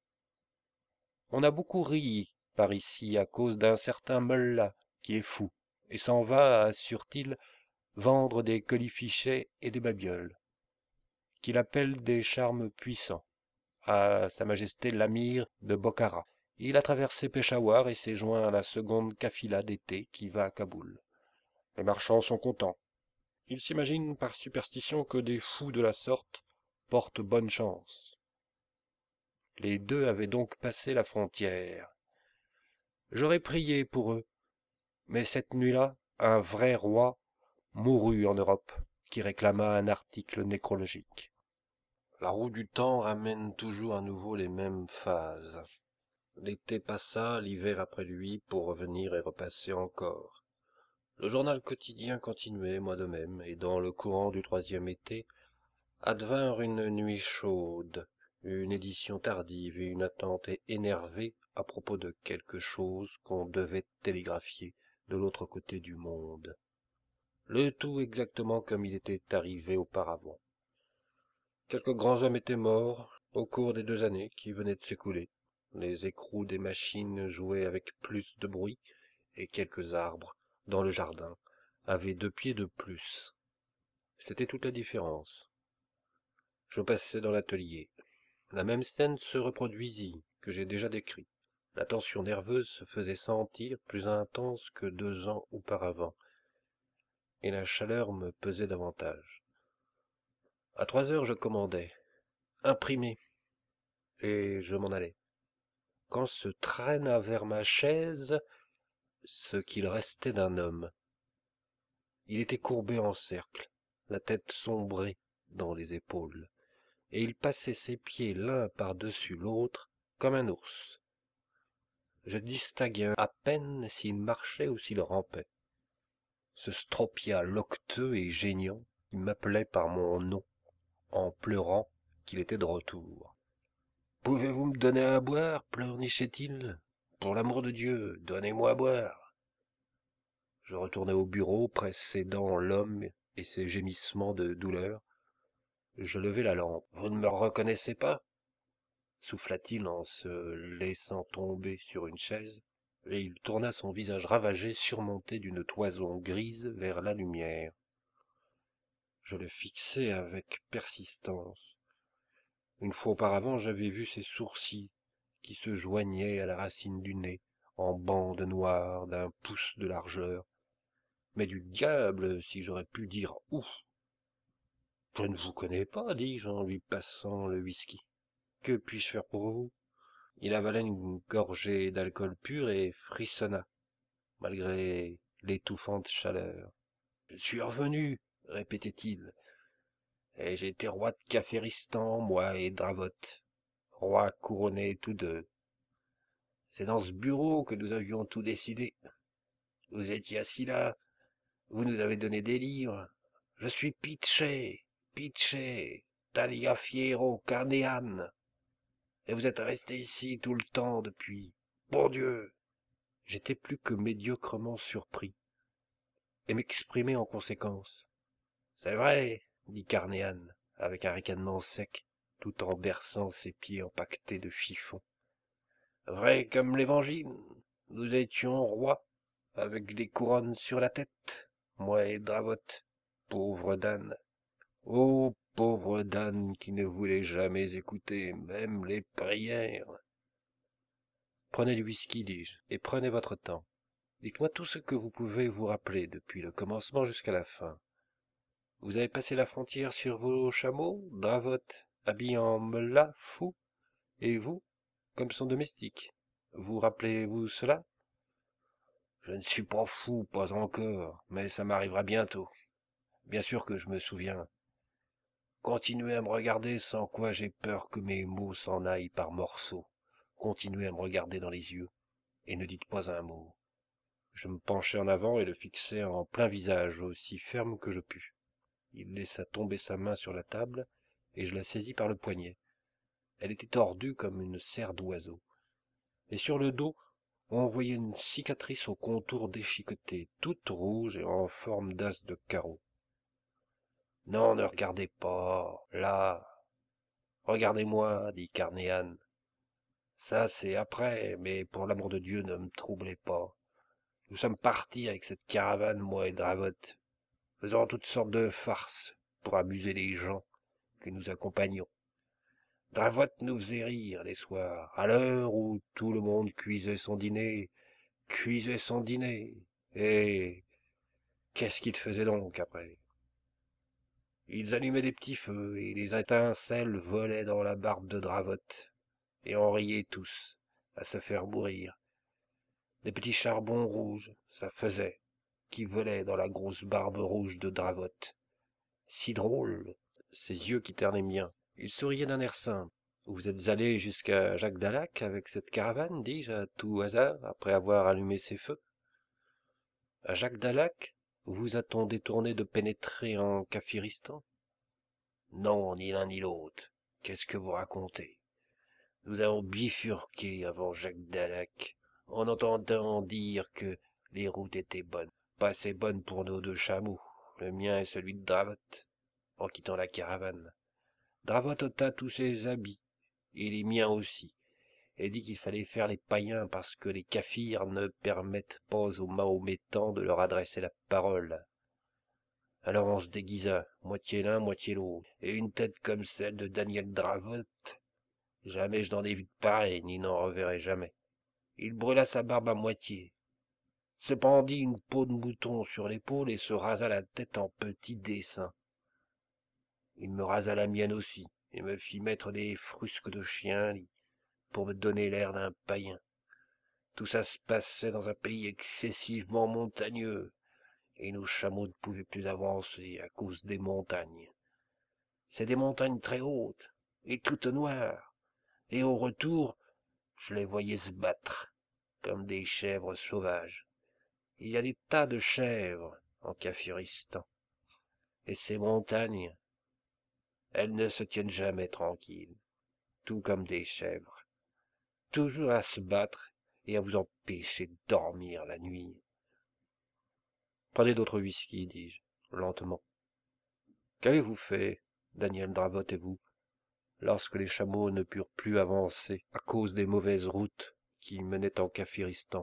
On a beaucoup ri par ici à cause d'un certain mollah qui est fou et s'en va, assure-t-il, vendre des colifichets et des babioles, qu'il appelle des charmes puissants, à Sa Majesté l'Amir de Bokhara. Il a traversé Peshawar et s'est joint à la seconde kafila d'été qui va à Kaboul. Les marchands sont contents. Ils s'imaginent par superstition que des fous de la sorte portent bonne chance. Les 2 avaient donc passé la frontière. J'aurais prié pour eux, mais cette nuit-là, un vrai roi mourut en Europe, qui réclama un article nécrologique. La roue du temps ramène toujours à nouveau les mêmes phases. L'été passa, l'hiver après lui, pour revenir et repasser encore. Le journal quotidien continuait, moi de même, et dans le courant du 3e été, advinrent une nuit chaude, une édition tardive et une attente énervée à propos de quelque chose qu'on devait télégraphier de l'autre côté du monde. Le tout exactement comme il était arrivé auparavant. Quelques grands hommes étaient morts au cours des 2 années qui venaient de s'écouler. Les écrous des machines jouaient avec plus de bruit, et quelques arbres, dans le jardin, avaient 2 pieds de plus. C'était toute la différence. Je passai dans l'atelier. La même scène se reproduisit, que j'ai déjà décrite. La tension nerveuse se faisait sentir plus intense que 2 ans auparavant, et la chaleur me pesait davantage. À 3 heures, je commandai « Imprimé » et je m'en allai. Quand se traîna vers ma chaise ce qu'il restait d'un homme. Il était courbé en cercle, la tête sombrée dans les épaules, et il passait ses pieds l'un par-dessus l'autre comme un ours. Je distinguai à peine s'il marchait ou s'il rampait. Ce stropia loqueteux et geignant qui m'appelait par mon nom, en pleurant qu'il était de retour. « Pouvez-vous me donner à boire » pleurnichait-il. pour l'amour de Dieu, donnez-moi à boire. Je retournai au bureau, précédant l'homme et ses gémissements de douleur. Je levai la lampe. Vous ne me reconnaissez pas? Souffla-t-il en se laissant tomber sur une chaise, et il tourna son visage ravagé surmonté d'une toison grise vers la lumière. Je le fixai avec persistance. Une fois auparavant, j'avais vu ses sourcils qui se joignaient à la racine du nez, en bandes noires d'un pouce de largeur. Mais du diable, si j'aurais pu dire ouf. Je ne vous connais pas, dis-je en lui passant le whisky. Que puis-je faire pour vous? Il avala une gorgée d'alcool pur et frissonna, malgré l'étouffante chaleur. Je suis revenu, répétait-il, et j'ai été roi de Caphéristan, moi et Dravotte, rois couronnés tous deux. C'est dans ce bureau que nous avions tout décidé. Vous étiez assis là, vous nous avez donné des livres. Je suis Pitché, Tagliafiero Carnehan. Et vous êtes resté ici tout le temps depuis. Bon Dieu! J'étais plus que médiocrement surpris, et m'exprimai en conséquence. C'est vrai, dit Carnehan, avec un ricanement sec, tout en berçant ses pieds empaquetés de chiffon. Vrai comme l'évangile, nous étions rois, avec des couronnes sur la tête, moi et Dravotte, pauvre Dan. Oh, pauvre Dan qui ne voulait jamais écouter même les prières. Prenez du whisky, dis-je, et prenez votre temps. Dites-moi tout ce que vous pouvez vous rappeler depuis le commencement jusqu'à la fin. Vous avez passé la frontière sur vos chameaux, Dravotte, habillé en mellah fou, et vous, comme son domestique. Vous rappelez-vous cela? Je ne suis pas fou, pas encore, mais ça m'arrivera bientôt. Bien sûr que je me souviens. Continuez à me regarder sans quoi j'ai peur que mes mots s'en aillent par morceaux. Continuez à me regarder dans les yeux, et ne dites pas un mot. Je me penchai en avant et le fixai en plein visage, aussi ferme que je pus. Il laissa tomber sa main sur la table, et je la saisis par le poignet. Elle était tordue comme une serre d'oiseau. Et sur le dos, on voyait une cicatrice au contour déchiqueté, toute rouge et en forme d'as de carreau. Non, ne regardez pas, là. Regardez-moi, dit Carnéhan. Ça, c'est après, mais pour l'amour de Dieu, ne me troublez pas. Nous sommes partis avec cette caravane, moi et Dravotte, faisant toutes sortes de farces pour amuser les gens que nous accompagnions. Dravotte nous faisait rire les soirs, à l'heure où tout le monde cuisait son dîner, et qu'est-ce qu'ils faisaient donc après? Ils allumaient des petits feux, et les étincelles volaient dans la barbe de Dravotte, et on riait tous, à se faire mourir. Des petits charbons rouges, ça faisait, qui volaient dans la grosse barbe rouge de Dravotte. Si drôle, ses yeux quittèrent les miens. Il souriait d'un air simple. Vous êtes allé jusqu'à Jacques Dallac avec cette caravane, dis-je à tout hasard, après avoir allumé ses feux. À Jacques Dallac, vous a-t-on détourné de pénétrer en Kaphiristan? Non, ni l'un ni l'autre. Qu'est-ce que vous racontez? Nous avons bifurqué avant Jacques Dallac, en entendant dire que les routes étaient bonnes. Pas assez bonnes pour nos deux chameaux, le mien et celui de Dravotte, en quittant la caravane. Dravotte ôta tous ses habits, et les miens aussi, et dit qu'il fallait faire les païens parce que les Kaphirs ne permettent pas aux Mahométans de leur adresser la parole. Alors on se déguisa, moitié l'un, moitié l'autre, et une tête comme celle de Daniel Dravotte, jamais je n'en ai vu de pareil, ni n'en reverrai jamais. Il brûla sa barbe à moitié, se pendit une peau de mouton sur l'épaule et se rasa la tête en petits dessins. Il me rasa la mienne aussi, et me fit mettre des frusques de chien lit pour me donner l'air d'un païen. Tout ça se passait dans un pays excessivement montagneux, et nos chameaux ne pouvaient plus avancer à cause des montagnes. C'est des montagnes très hautes, et toutes noires, et au retour, je les voyais se battre, comme des chèvres sauvages. Il y a des tas de chèvres en Kaphiristan, et ces montagnes, elles ne se tiennent jamais tranquilles, tout comme des chèvres, toujours à se battre et à vous empêcher de dormir la nuit. Prenez d'autres whisky, dis-je, lentement. Qu'avez-vous fait, Daniel Dravot et vous, lorsque les chameaux ne purent plus avancer à cause des mauvaises routes qui menaient en Kafiristan?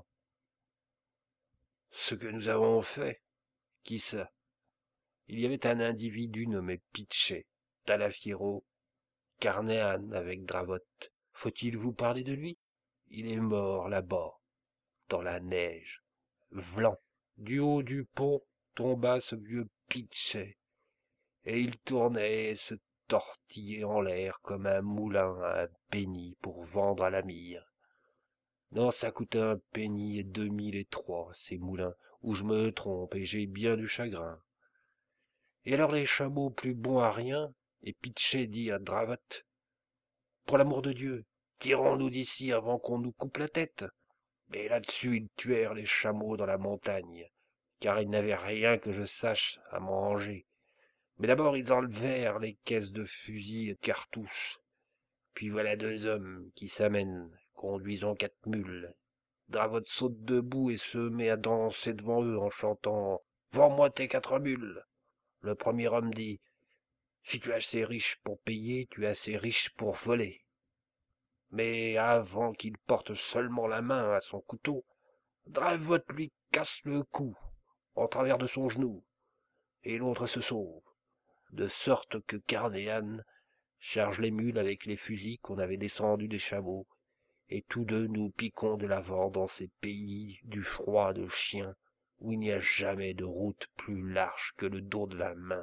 Ce que nous avons fait? Qui ça? Il y avait un individu nommé Pitché, Talafiero, Carnéan avec Dravot. Faut-il vous parler de lui? Il est mort là-bas, dans la neige. Vlan. Du haut du pont tomba ce vieux Pitché, et il tournait et se tortillait en l'air comme un moulin à un penny pour vendre à la mire. Non, ça coûtait un penny et 2003, ces moulins, ou je me trompe et j'ai bien du chagrin. Et alors les chameaux plus bons à rien, et Pitché dit à Dravot, pour l'amour de Dieu, tirons-nous d'ici avant qu'on nous coupe la tête. Mais là-dessus ils tuèrent les chameaux dans la montagne, car ils n'avaient rien que je sache à manger. Mais d'abord ils enlevèrent les caisses de fusils et de cartouches. Puis voilà 2 hommes qui s'amènent, conduisant 4 mules. Dravot saute debout et se met à danser devant eux en chantant « Vends-moi tes 4 mules !» Le premier homme dit « Si tu es assez riche pour payer, tu es assez riche pour voler. » Mais avant qu'il porte seulement la main à son couteau, Dravot lui casse le cou en travers de son genou, et l'autre se sauve, de sorte que Carnéan charge les mules avec les fusils qu'on avait descendus des chameaux, et tous deux nous piquons de l'avant dans ces pays du froid de chien, où il n'y a jamais de route plus large que le dos de la main.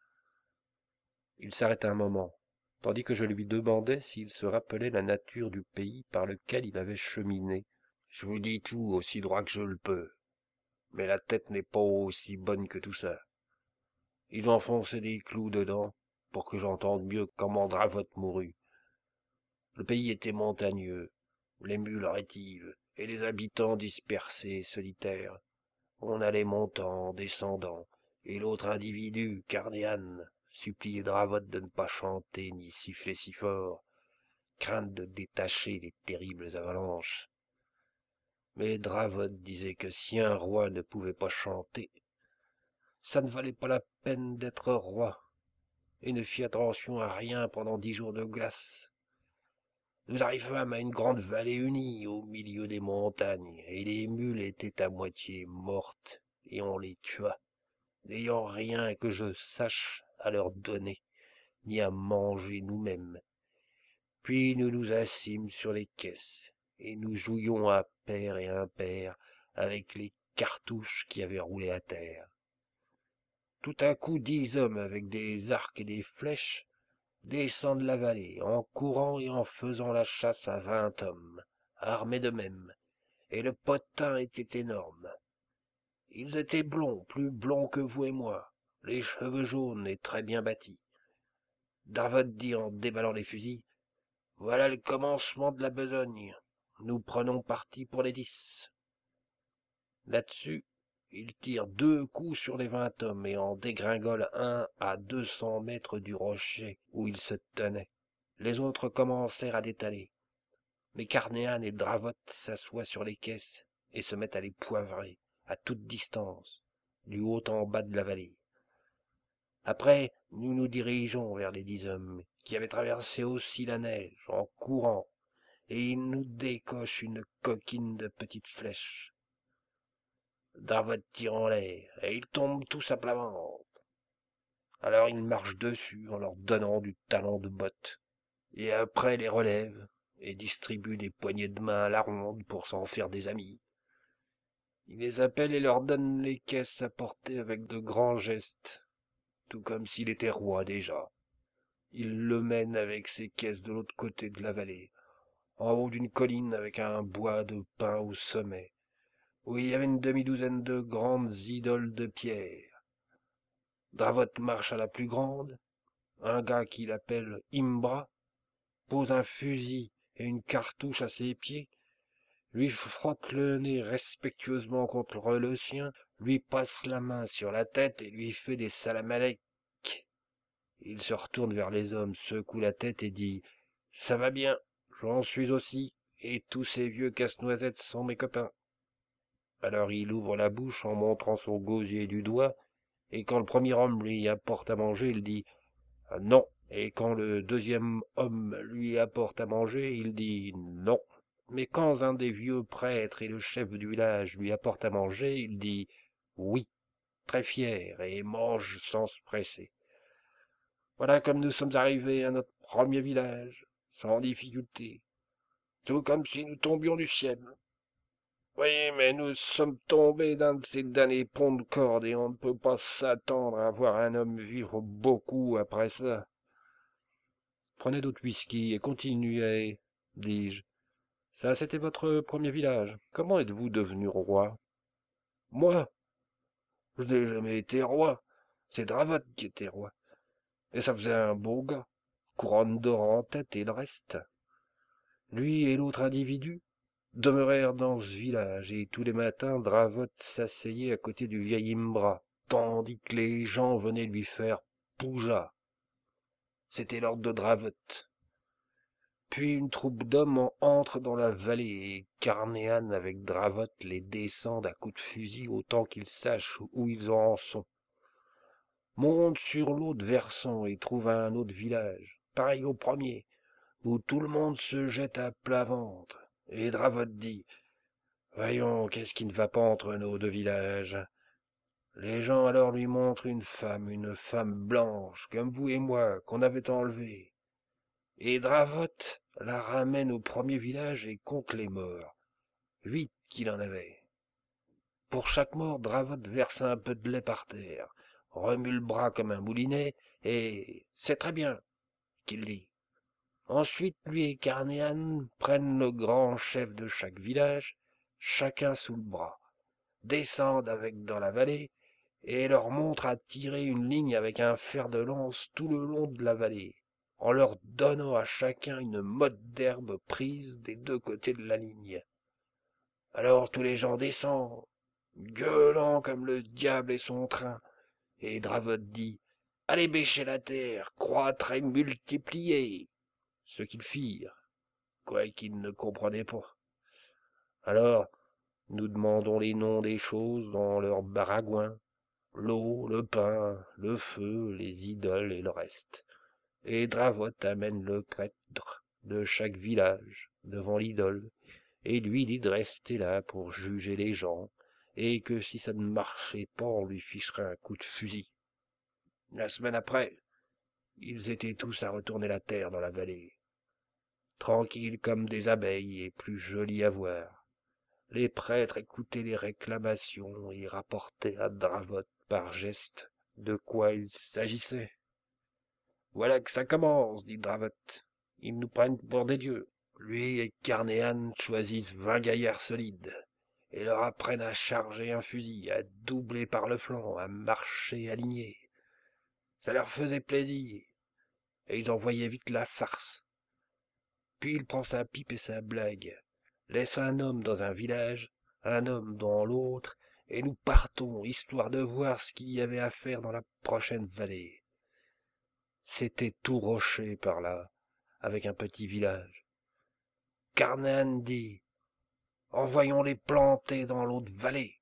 Il s'arrêta un moment, tandis que je lui demandais s'il se rappelait la nature du pays par lequel il avait cheminé. Je vous dis tout aussi droit que je le peux, mais la tête n'est pas aussi bonne que tout ça. Ils ont enfoncé des clous dedans pour que j'entende mieux comment Dravot mourut. Le pays était montagneux, les mules rétives, et les habitants dispersés et solitaires. On allait montant, descendant, et l'autre individu, Carnéan, suppliait Dravot de ne pas chanter ni siffler si fort, crainte de détacher les terribles avalanches. Mais Dravot disait que si un roi ne pouvait pas chanter, ça ne valait pas la peine d'être roi, et ne fit attention à rien pendant 10 jours de glace. Nous arrivâmes à une grande vallée unie au milieu des montagnes, et les mules étaient à moitié mortes, et on les tua, n'ayant rien que je sache à leur donner, ni à manger nous-mêmes. Puis nous nous assîmes sur les caisses, et nous jouions à pair et impair avec les cartouches qui avaient roulé à terre. Tout à coup 10 hommes avec des arcs et des flèches descendent la vallée, en courant et en faisant la chasse à 20 hommes, armés de même, et le potin était énorme. Ils étaient blonds, plus blonds que vous et moi, les cheveux jaunes et très bien bâtis. Dravot dit en déballant les fusils, « Voilà le commencement de la besogne. Nous prenons parti pour les 10. » Là-dessus, il tire 2 coups sur les 20 hommes et en dégringole un à 200 mètres du rocher où ils se tenaient. Les autres commencèrent à détaler, mais Carnéan et Dravot s'assoient sur les caisses et se mettent à les poivrer, à toute distance, du haut en bas de la vallée. Après, nous nous dirigeons vers les 10 hommes, qui avaient traversé aussi la neige, en courant, et ils nous décochent une coquine de petites flèches. Dravot tire en l'air, et ils tombent tous à plat ventre. Alors il marche dessus en leur donnant du talon de botte, et après les relève, et distribue des poignées de main à la ronde pour s'en faire des amis. Il les appelle et leur donne les caisses à porter avec de grands gestes, tout comme s'il était roi déjà. Il le mène avec ses caisses de l'autre côté de la vallée, en haut d'une colline avec un bois de pin au sommet, où il y avait une demi-douzaine de grandes idoles de pierre. Dravot marche à la plus grande, un gars qu'il appelle Imbra pose un fusil et une cartouche à ses pieds, lui frotte le nez respectueusement contre le sien, lui passe la main sur la tête et lui fait des salam aleik. Il se retourne vers les hommes, secoue la tête et dit « Ça va bien, j'en suis aussi, et tous ces vieux casse-noisettes sont mes copains. Alors il ouvre la bouche en montrant son gosier du doigt, et quand le premier homme lui apporte à manger, il dit non, et quand le deuxième homme lui apporte à manger, il dit non. Mais quand un des vieux prêtres et le chef du village lui apporte à manger, il dit oui, très fier, et mange sans se presser. Voilà comme nous sommes arrivés à notre premier village, sans difficulté, tout comme si nous tombions du ciel. Oui, mais nous sommes tombés d'un de ces damnés ponts de corde et on ne peut pas s'attendre à voir un homme vivre beaucoup après ça. Prenez d'autres whisky et continuez, dis-je. Ça, c'était votre premier village. Comment êtes-vous devenu roi? Moi, je n'ai jamais été roi. C'est Dravot qui était roi. Et ça faisait un beau gars. Couronne d'or en tête et le reste. Lui et l'autre individu demeurèrent dans ce village, et tous les matins Dravot s'asseyait à côté du vieil Imbra, tandis que les gens venaient lui faire pouja. C'était l'ordre de Dravot. Puis une troupe d'hommes entre dans la vallée, et Carnéhan avec Dravot les descendent à coups de fusil autant qu'ils sachent où ils en sont. Monte sur l'autre versant et trouve un autre village, pareil au premier, où tout le monde se jette à plat ventre. Et Dravot dit voyons, qu'est-ce qui ne va pas entre nos deux villages? Les gens alors lui montrent une femme blanche, comme vous et moi, qu'on avait enlevée. Et Dravot la ramène au premier village et compte les morts. 8 qu'il en avait. Pour chaque mort, Dravot verse un peu de lait par terre, remue le bras comme un moulinet, et c'est très bien, qu'il dit. Ensuite, lui et Carnéhan prennent le grand chef de chaque village, chacun sous le bras, descendent avec dans la vallée, et leur montrent à tirer une ligne avec un fer de lance tout le long de la vallée, en leur donnant à chacun une motte d'herbe prise des deux côtés de la ligne. Alors tous les gens descendent, gueulant comme le diable et son train, et Dravot dit allez bêcher la terre, croître et multiplier, ce qu'ils firent, quoiqu'ils ne comprenaient pas. Alors nous demandons les noms des choses dans leur baragouin, l'eau, le pain, le feu, les idoles et le reste. Et Dravot amène le prêtre de chaque village devant l'idole, et lui dit de rester là pour juger les gens, et que si ça ne marchait pas, on lui ficherait un coup de fusil. La semaine après, ils étaient tous à retourner la terre dans la vallée, tranquilles comme des abeilles et plus jolis à voir. Les prêtres écoutaient les réclamations et rapportaient à Dravot par geste de quoi il s'agissait. Voilà que ça commence, dit Dravot. Ils nous prennent pour des dieux. Lui et Carnéhan choisissent 20 gaillards solides et leur apprennent à charger un fusil, à doubler par le flanc, à marcher aligné. Ça leur faisait plaisir, et ils en voyaient vite la farce. Puis il prend sa pipe et sa blague, laisse un homme dans un village, un homme dans l'autre, et nous partons, histoire de voir ce qu'il y avait à faire dans la prochaine vallée. C'était tout rocher par là, avec un petit village. Carnahan dit envoyons-les planter dans l'autre vallée.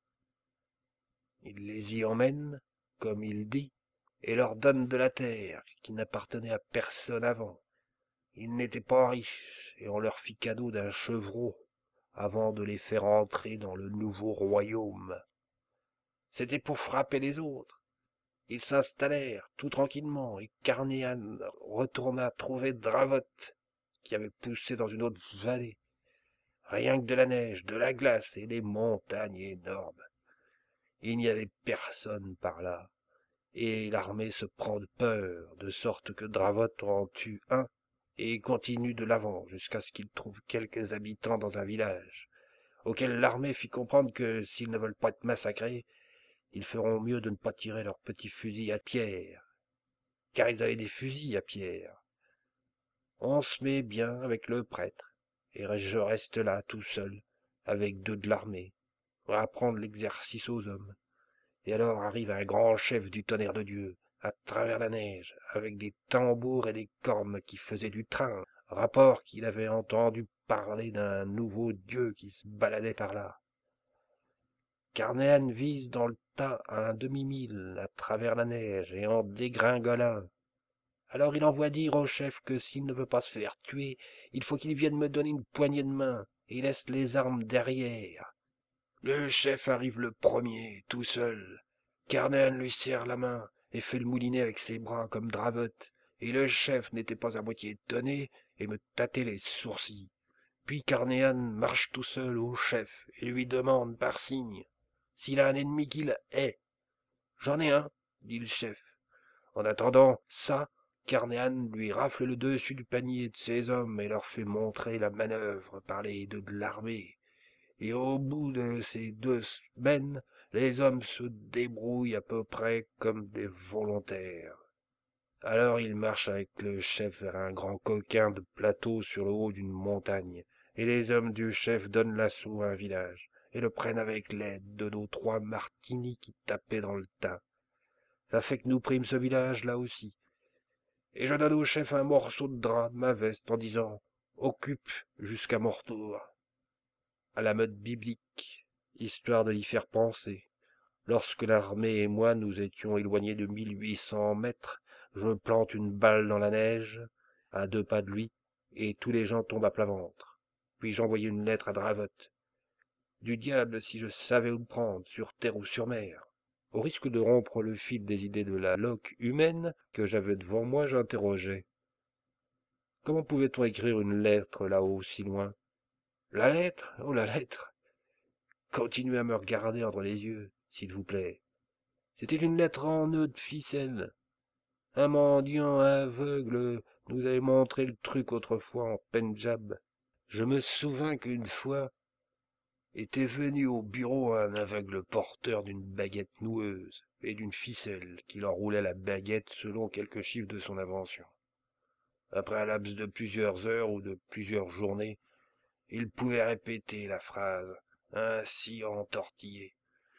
Il les y emmène, comme il dit, et leur donne de la terre qui n'appartenait à personne avant. Ils n'étaient pas riches, et on leur fit cadeau d'un chevreau avant de les faire entrer dans le nouveau royaume. C'était pour frapper les autres. Ils s'installèrent tout tranquillement, et Carnéhan retourna trouver Dravot, qui avait poussé dans une autre vallée. Rien que de la neige, de la glace et des montagnes énormes. Il n'y avait personne par là, et l'armée se prend de peur, de sorte que Dravot en tue un, et continue de l'avant jusqu'à ce qu'il trouve quelques habitants dans un village, auquel l'armée fit comprendre que s'ils ne veulent pas être massacrés, ils feront mieux de ne pas tirer leurs petits fusils à pierre, car ils avaient des fusils à pierre. On se met bien avec le prêtre, et je reste là tout seul, avec 2 de l'armée, pour apprendre l'exercice aux hommes. Et alors arrive un grand chef du tonnerre de Dieu, à travers la neige, avec des tambours et des cornes qui faisaient du train. Rapport qu'il avait entendu parler d'un nouveau dieu qui se baladait par là. Carnéhan vise dans le tas à un demi-mille, à travers la neige et en dégringolant. Alors il envoie dire au chef que s'il ne veut pas se faire tuer, il faut qu'il vienne me donner une poignée de main et laisse les armes derrière. Le chef arrive le premier, tout seul. Carnéhan lui serre la main et fait le moulinet avec ses bras comme Dravotte, et le chef n'était pas à moitié étonné et me tâtait les sourcils. Puis Carnéhan marche tout seul au chef et lui demande par signe s'il a un ennemi qu'il hait. J'en ai un, dit le chef. En attendant ça, Carnéhan lui rafle le dessus du panier de ses hommes et leur fait montrer la manœuvre par les deux de l'armée. Et au bout de ces 2 semaines, les hommes se débrouillent à peu près comme des volontaires. Alors il marche avec le chef vers un grand coquin de plateau sur le haut d'une montagne, et les hommes du chef donnent l'assaut à un village, et le prennent avec l'aide de nos 3 martinis qui tapaient dans le tas. Ça fait que nous prîmes ce village là aussi. Et je donne au chef un morceau de drap de ma veste en disant « Occupe jusqu'à mon retour », à la mode biblique, histoire de l'y faire penser. Lorsque l'armée et moi nous étions éloignés de 1800 mètres, je plante une balle dans la neige, à 2 pas de lui, et tous les gens tombent à plat ventre. Puis j'envoyai une lettre à Dravotte. Du diable si je savais où le prendre, sur terre ou sur mer. Au risque de rompre le fil des idées de la loque humaine que j'avais devant moi, j'interrogeai. Comment pouvait-on écrire une lettre là-haut, si loin? La lettre? Oh, la lettre! Continuez à me regarder entre les yeux, s'il vous plaît. C'était une lettre en nœud de ficelle. Un mendiant aveugle nous avait montré le truc autrefois en Pendjab. Je me souvins qu'une fois était venu au bureau un aveugle porteur d'une baguette noueuse et d'une ficelle qu'il enroulait la baguette selon quelques chiffres de son invention. Après un laps de plusieurs heures ou de plusieurs journées, il pouvait répéter la phrase, ainsi entortillée.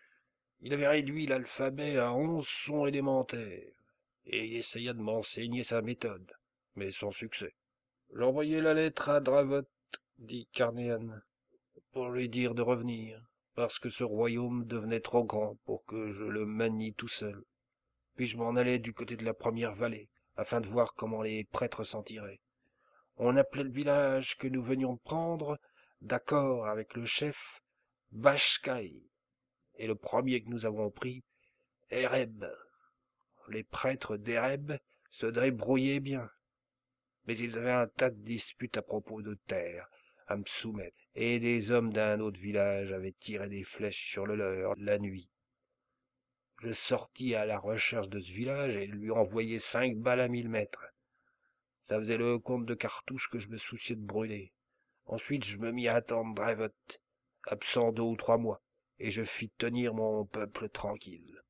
Il avait réduit l'alphabet à 11 sons élémentaires, et il essaya de m'enseigner sa méthode, mais sans succès. J'envoyai la lettre à Dravotte, dit Carnéhan, pour lui dire de revenir, parce que ce royaume devenait trop grand pour que je le manie tout seul. Puis je m'en allai du côté de la première vallée, afin de voir comment les prêtres s'en tiraient. On appelait le village que nous venions de prendre, d'accord avec le chef, Bashkai, et le premier que nous avons pris, Ereb. Les prêtres d'Ereb se débrouillaient bien, mais ils avaient un tas de disputes à propos de terre, à me soumettre, et des hommes d'un autre village avaient tiré des flèches sur le leur la nuit. Je sortis à la recherche de ce village et lui envoyai 5 balles à 1000 mètres. Ça faisait le compte de cartouches que je me souciais de brûler. Ensuite, je me mis à attendre Dravotte, absent 2 ou 3 mois, et je fis tenir mon peuple tranquille.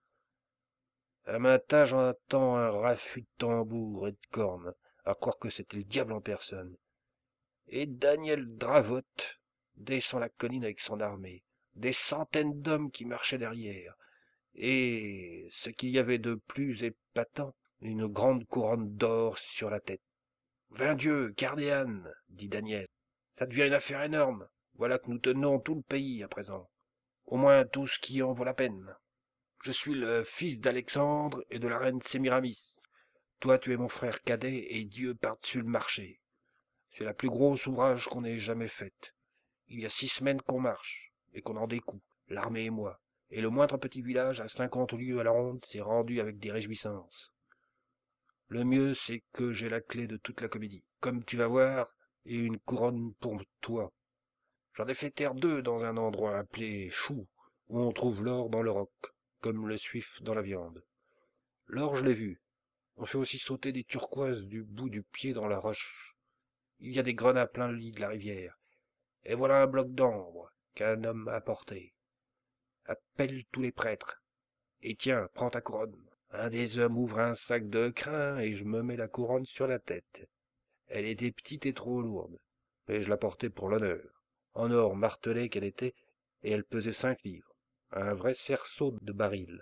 Un matin, j'entends un raffut de tambour et de cornes, à croire que c'était le diable en personne. Et Daniel Dravotte descend la colline avec son armée, des centaines d'hommes qui marchaient derrière, et, ce qu'il y avait de plus épatant, une grande couronne d'or sur la tête. Vain Dieu, Carnéhan, dit Daniel, ça devient une affaire énorme. Voilà que nous tenons tout le pays à présent, au moins tout ce qui en vaut la peine. Je suis le fils d'Alexandre et de la reine Sémiramis. Toi, tu es mon frère cadet et Dieu par-dessus le marché. C'est la plus grosse ouvrage qu'on ait jamais faite. Il y a 6 semaines qu'on marche, et qu'on en découd, l'armée et moi. Et le moindre petit village à 50 lieues à la ronde s'est rendu avec des réjouissances. Le mieux, c'est que j'ai la clé de toute la comédie, comme tu vas voir, et une couronne pour toi. J'en ai fait taire 2 dans un endroit appelé Chou, où on trouve l'or dans le roc, comme le suif dans la viande. L'or, je l'ai vu. On fait aussi sauter des turquoises du bout du pied dans la roche. Il y a des grenats plein le lit de la rivière. Et voilà un bloc d'ambre qu'un homme m'a apporté. Appelle tous les prêtres. Et tiens, prends ta couronne. Un des hommes ouvre un sac de crin et je me mets la couronne sur la tête. Elle était petite et trop lourde, mais je la portais pour l'honneur. En or martelé qu'elle était, et elle pesait 5 livres. Un vrai cerceau de baril.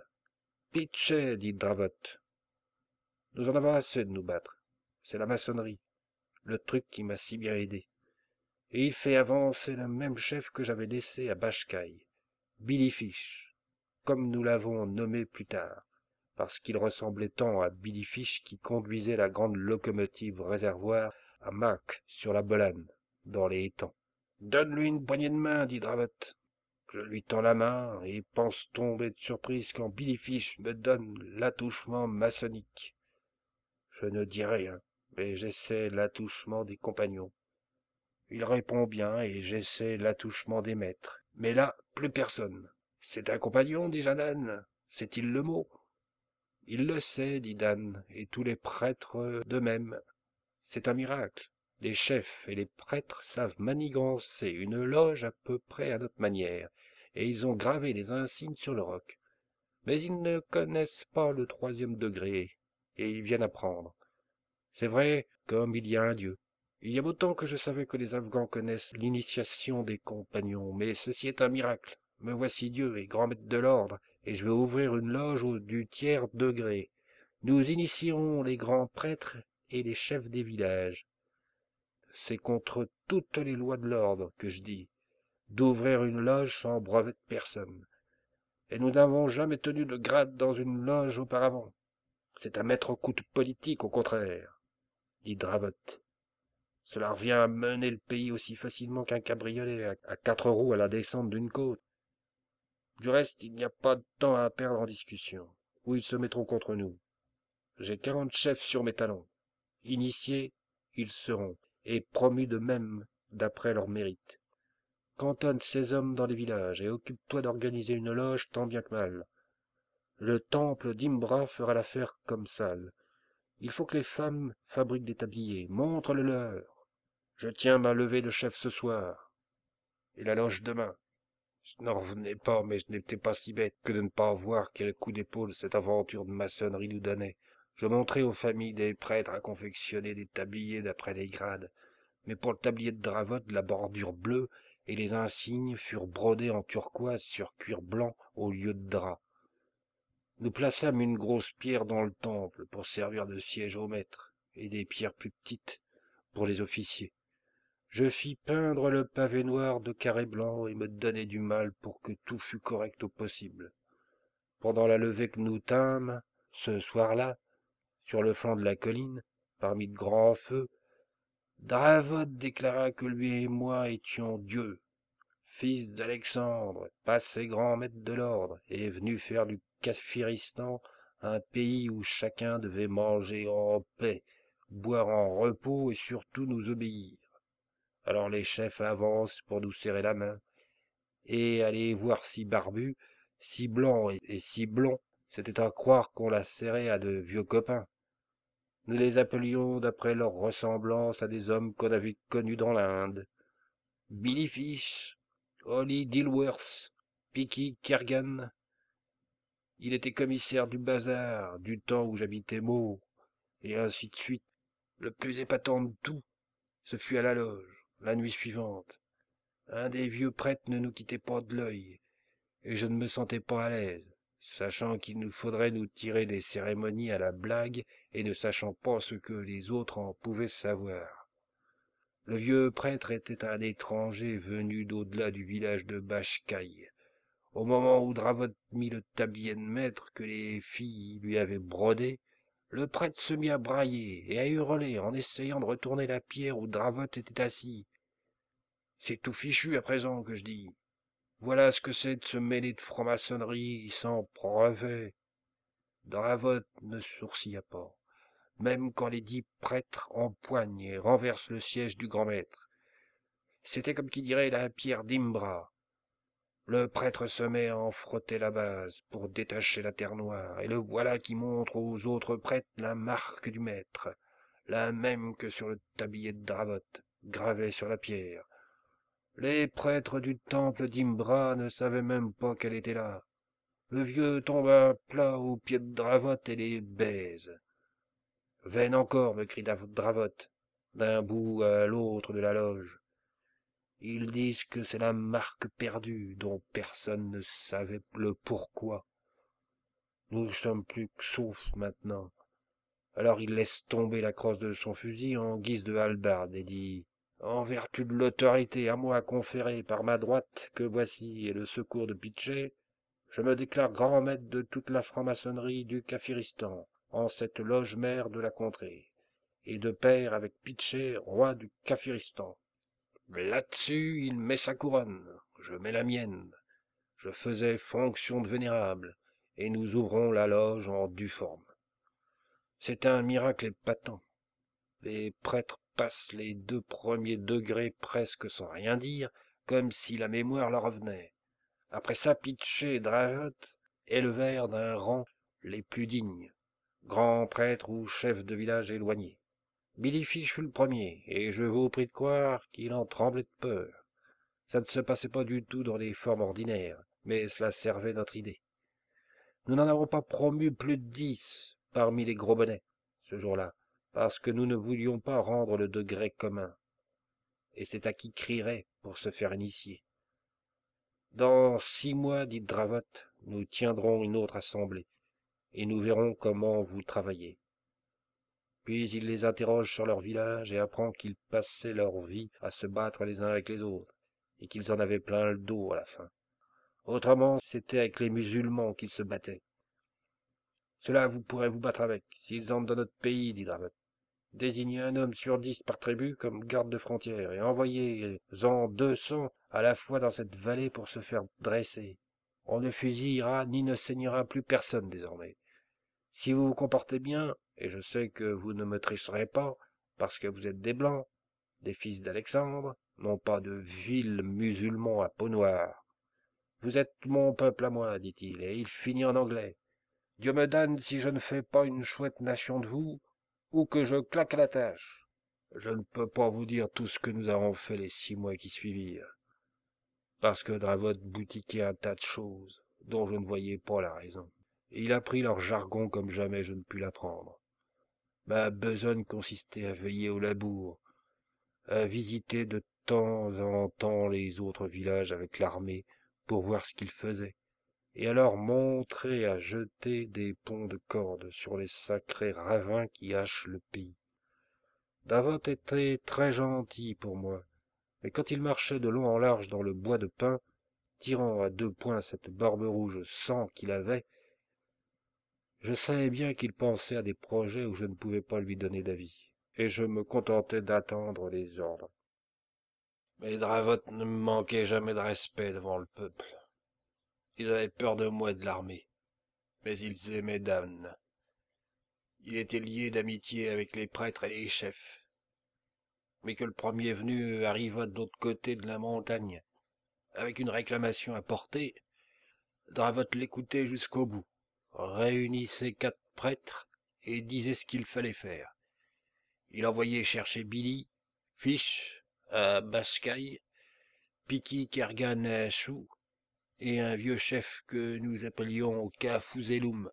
Pitchez, dit Dravotte. Nous en avons assez de nous battre. C'est la maçonnerie. le truc qui m'a si bien aidé. Et il fait avancer le même chef que j'avais laissé à Bashkai, Billy Fish, comme nous l'avons nommé plus tard, parce qu'il ressemblait tant à Billy Fish qui conduisait la grande locomotive réservoir à Mark sur la Bolane, dans les étangs. Donne-lui une poignée de main, dit Dravot. Je lui tends la main et pense tomber de surprise quand Billy Fish me donne l'attouchement maçonnique. Je ne dis rien, mais j'essaie l'attouchement des compagnons. Il répond bien et j'essaie l'attouchement des maîtres. Mais là, plus personne. C'est un compagnon, dit Jeanne. Sait-il le mot? Il le sait, dit Dan, et tous les prêtres de même. C'est un miracle. Les chefs et les prêtres savent manigancer une loge à peu près à notre manière, et ils ont gravé les insignes sur le roc. Mais ils ne connaissent pas le 3e degré, et ils viennent apprendre. C'est vrai, comme il y a un Dieu. Il y a longtemps que je savais que les Afghans connaissent l'initiation des compagnons, mais ceci est un miracle. Me voici Dieu et grand maître de l'ordre, et je vais ouvrir une loge du tiers degré. Nous initierons les grands prêtres et les chefs des villages. C'est contre toutes les lois de l'ordre que je dis, d'ouvrir une loge sans brevet de personne. Et nous n'avons jamais tenu de grade dans une loge auparavant. C'est à mettre au coup de politique, au contraire, dit Dravot. Cela revient à mener le pays aussi facilement qu'un cabriolet à 4 roues à la descente d'une côte. Du reste, il n'y a pas de temps à perdre en discussion, ou ils se mettront contre nous. J'ai 40 chefs sur mes talons. Initiés, ils seront, et promus de même d'après leur mérite. Cantonne ces hommes dans les villages, et occupe-toi d'organiser une loge tant bien que mal. Le temple d'Imbra fera l'affaire comme salle. Il faut que les femmes fabriquent des tabliers, montre-le leur. Je tiens ma levée de chef ce soir, et la loge demain. Je n'en revenais pas, mais je n'étais pas si bête que de ne pas voir quel coup d'épaule cette aventure de maçonnerie nous donnait. Je montrai aux familles des prêtres à confectionner des tabliers d'après les grades. Mais pour le tablier de Dravot, la bordure bleue et les insignes furent brodés en turquoise sur cuir blanc au lieu de drap. Nous plaçâmes une grosse pierre dans le temple pour servir de siège au maître, et des pierres plus petites pour les officiers. Je fis peindre le pavé noir de carrés blancs et me donnai du mal pour que tout fût correct au possible. Pendant la levée que nous tînmes, ce soir-là, sur le flanc de la colline, parmi de grands feux, Dravot déclara que lui et moi étions Dieu, fils d'Alexandre, passé grand maître de l'ordre, et venu faire du Kafiristan un pays où chacun devait manger en paix, boire en repos et surtout nous obéir. Alors les chefs avancent pour nous serrer la main, et aller voir si barbu, si blanc et si blond, c'était à croire qu'on la serrait à de vieux copains. Nous les appelions d'après leur ressemblance à des hommes qu'on avait connus dans l'Inde. Billy Fish, Holly Dilworth, Picky Kergan. Il était commissaire du bazar, du temps où j'habitais Meaux, et ainsi de suite. Le plus épatant de tout, ce fut à la loge, la nuit suivante. Un des vieux prêtres ne nous quittait pas de l'œil, et je ne me sentais pas à l'aise, sachant qu'il nous faudrait nous tirer des cérémonies à la blague et ne sachant pas ce que les autres en pouvaient savoir. Le vieux prêtre était un étranger venu d'au-delà du village de Bashkai. Au moment où Dravot mit le tablier de maître que les filles lui avaient brodé, le prêtre se mit à brailler et à hurler en essayant de retourner la pierre où Dravot était assis. C'est tout fichu à présent que je dis. Voilà ce que c'est de se mêler de franc-maçonnerie sans brevet. Dravot ne sourcilla pas, même quand les 10 prêtres empoignent et renversent le siège du grand maître. C'était comme qui dirait la pierre d'Imbra. Le prêtre se met à en frotter la base pour détacher la terre noire, et le voilà qui montre aux autres prêtres la marque du maître, la même que sur le tablier de Dravot, gravé sur la pierre. Les prêtres du temple d'Imbra ne savaient même pas qu'elle était là. Le vieux tomba à plat aux pieds de Dravot et les baise. Vaine encore, me crie Dravot, d'un bout à l'autre de la loge. Ils disent que c'est la marque perdue, dont personne ne savait le pourquoi. Nous sommes plus que saufs maintenant. Alors il laisse tomber la crosse de son fusil en guise de hallebarde et dit: En vertu de l'autorité à moi conférée par ma droite, que voici, et le secours de Pitcher, je me déclare grand maître de toute la franc-maçonnerie du Kafiristan, en cette loge mère de la contrée, et de pair avec Pitcher, roi du Kafiristan. Là-dessus, il met sa couronne, je mets la mienne, je faisais fonction de vénérable, et nous ouvrons la loge en due forme. C'est un miracle épatant. Les prêtres passent les 2 premiers degrés presque sans rien dire, comme si la mémoire leur revenait. Après ça, Pitcher et Dravot élevèrent d'un rang les plus dignes, grands prêtres ou chefs de village éloignés. Billy Fish fut le premier, et je vous prie de croire qu'il en tremblait de peur. Ça ne se passait pas du tout dans les formes ordinaires, mais cela servait notre idée. Nous n'en avons pas promu plus de 10 parmi les gros bonnets, ce jour-là, parce que nous ne voulions pas rendre le degré commun. Et c'est à qui crierait pour se faire initier. Dans 6 mois, dit Dravot, nous tiendrons une autre assemblée, et nous verrons comment vous travaillez. Puis il les interroge sur leur village et apprend qu'ils passaient leur vie à se battre les uns avec les autres, et qu'ils en avaient plein le dos à la fin. Autrement, c'était avec les musulmans qu'ils se battaient. Cela vous pourrez vous battre avec, s'ils entrent dans notre pays, dit Dravot. Désignez un homme sur 10 par tribu comme garde de frontière, et envoyez-en 200 à la fois dans cette vallée pour se faire dresser. On ne fusillera ni ne saignera plus personne désormais. Si vous vous comportez bien, et je sais que vous ne me tricherez pas, parce que vous êtes des Blancs, des fils d'Alexandre, non pas de vils musulmans à peau noire. Vous êtes mon peuple à moi, dit-il, et il finit en anglais. Dieu me donne si je ne fais pas une chouette nation de vous, ou que je claque à la tâche. Je ne peux pas vous dire tout ce que nous avons fait les 6 mois qui suivirent, parce que Dravot boutiquait un tas de choses, dont je ne voyais pas la raison. Et il apprit leur jargon comme jamais je ne pus l'apprendre. Ma besogne consistait à veiller au labour, à visiter de temps en temps les autres villages avec l'armée pour voir ce qu'ils faisaient, et alors montrer à jeter des ponts de cordes sur les sacrés ravins qui hachent le pays. Dravot était très gentil pour moi, mais quand il marchait de long en large dans le bois de pin, tirant à 2 poings cette barbe rouge sang qu'il avait, je savais bien qu'il pensait à des projets où je ne pouvais pas lui donner d'avis, et je me contentais d'attendre les ordres. Mais Dravot ne me manquait jamais de respect devant le peuple. Ils avaient peur de moi et de l'armée, mais ils aimaient Dan. Il était lié d'amitié avec les prêtres et les chefs. Mais que le premier venu arriva de l'autre côté de la montagne, avec une réclamation à porter, Dravot l'écoutait jusqu'au bout, réunissait 4 prêtres et disait ce qu'il fallait faire. Il envoyait chercher Billy, Fish à Bashkai, Piki Kergan à Chou, et un vieux chef que nous appelions Kafuzelum.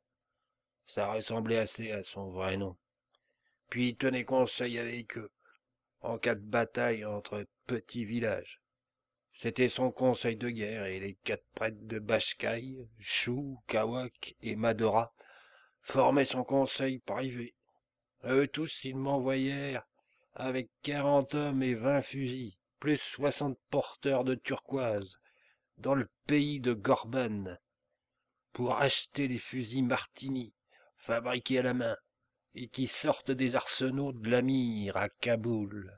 Ça ressemblait assez à son vrai nom. Puis il tenait conseil avec eux, en cas de bataille entre petits villages. C'était son conseil de guerre, et les 4 prêtres de Bashkai, Chou, Kawak et Madora formaient son conseil privé. Eux tous, ils m'envoyèrent avec 40 hommes et 20 fusils, plus 60 porteurs de turquoise, dans le pays de Gorban, pour acheter des fusils Martini, fabriqués à la main, et qui sortent des arsenaux de l'Amir à Kaboul,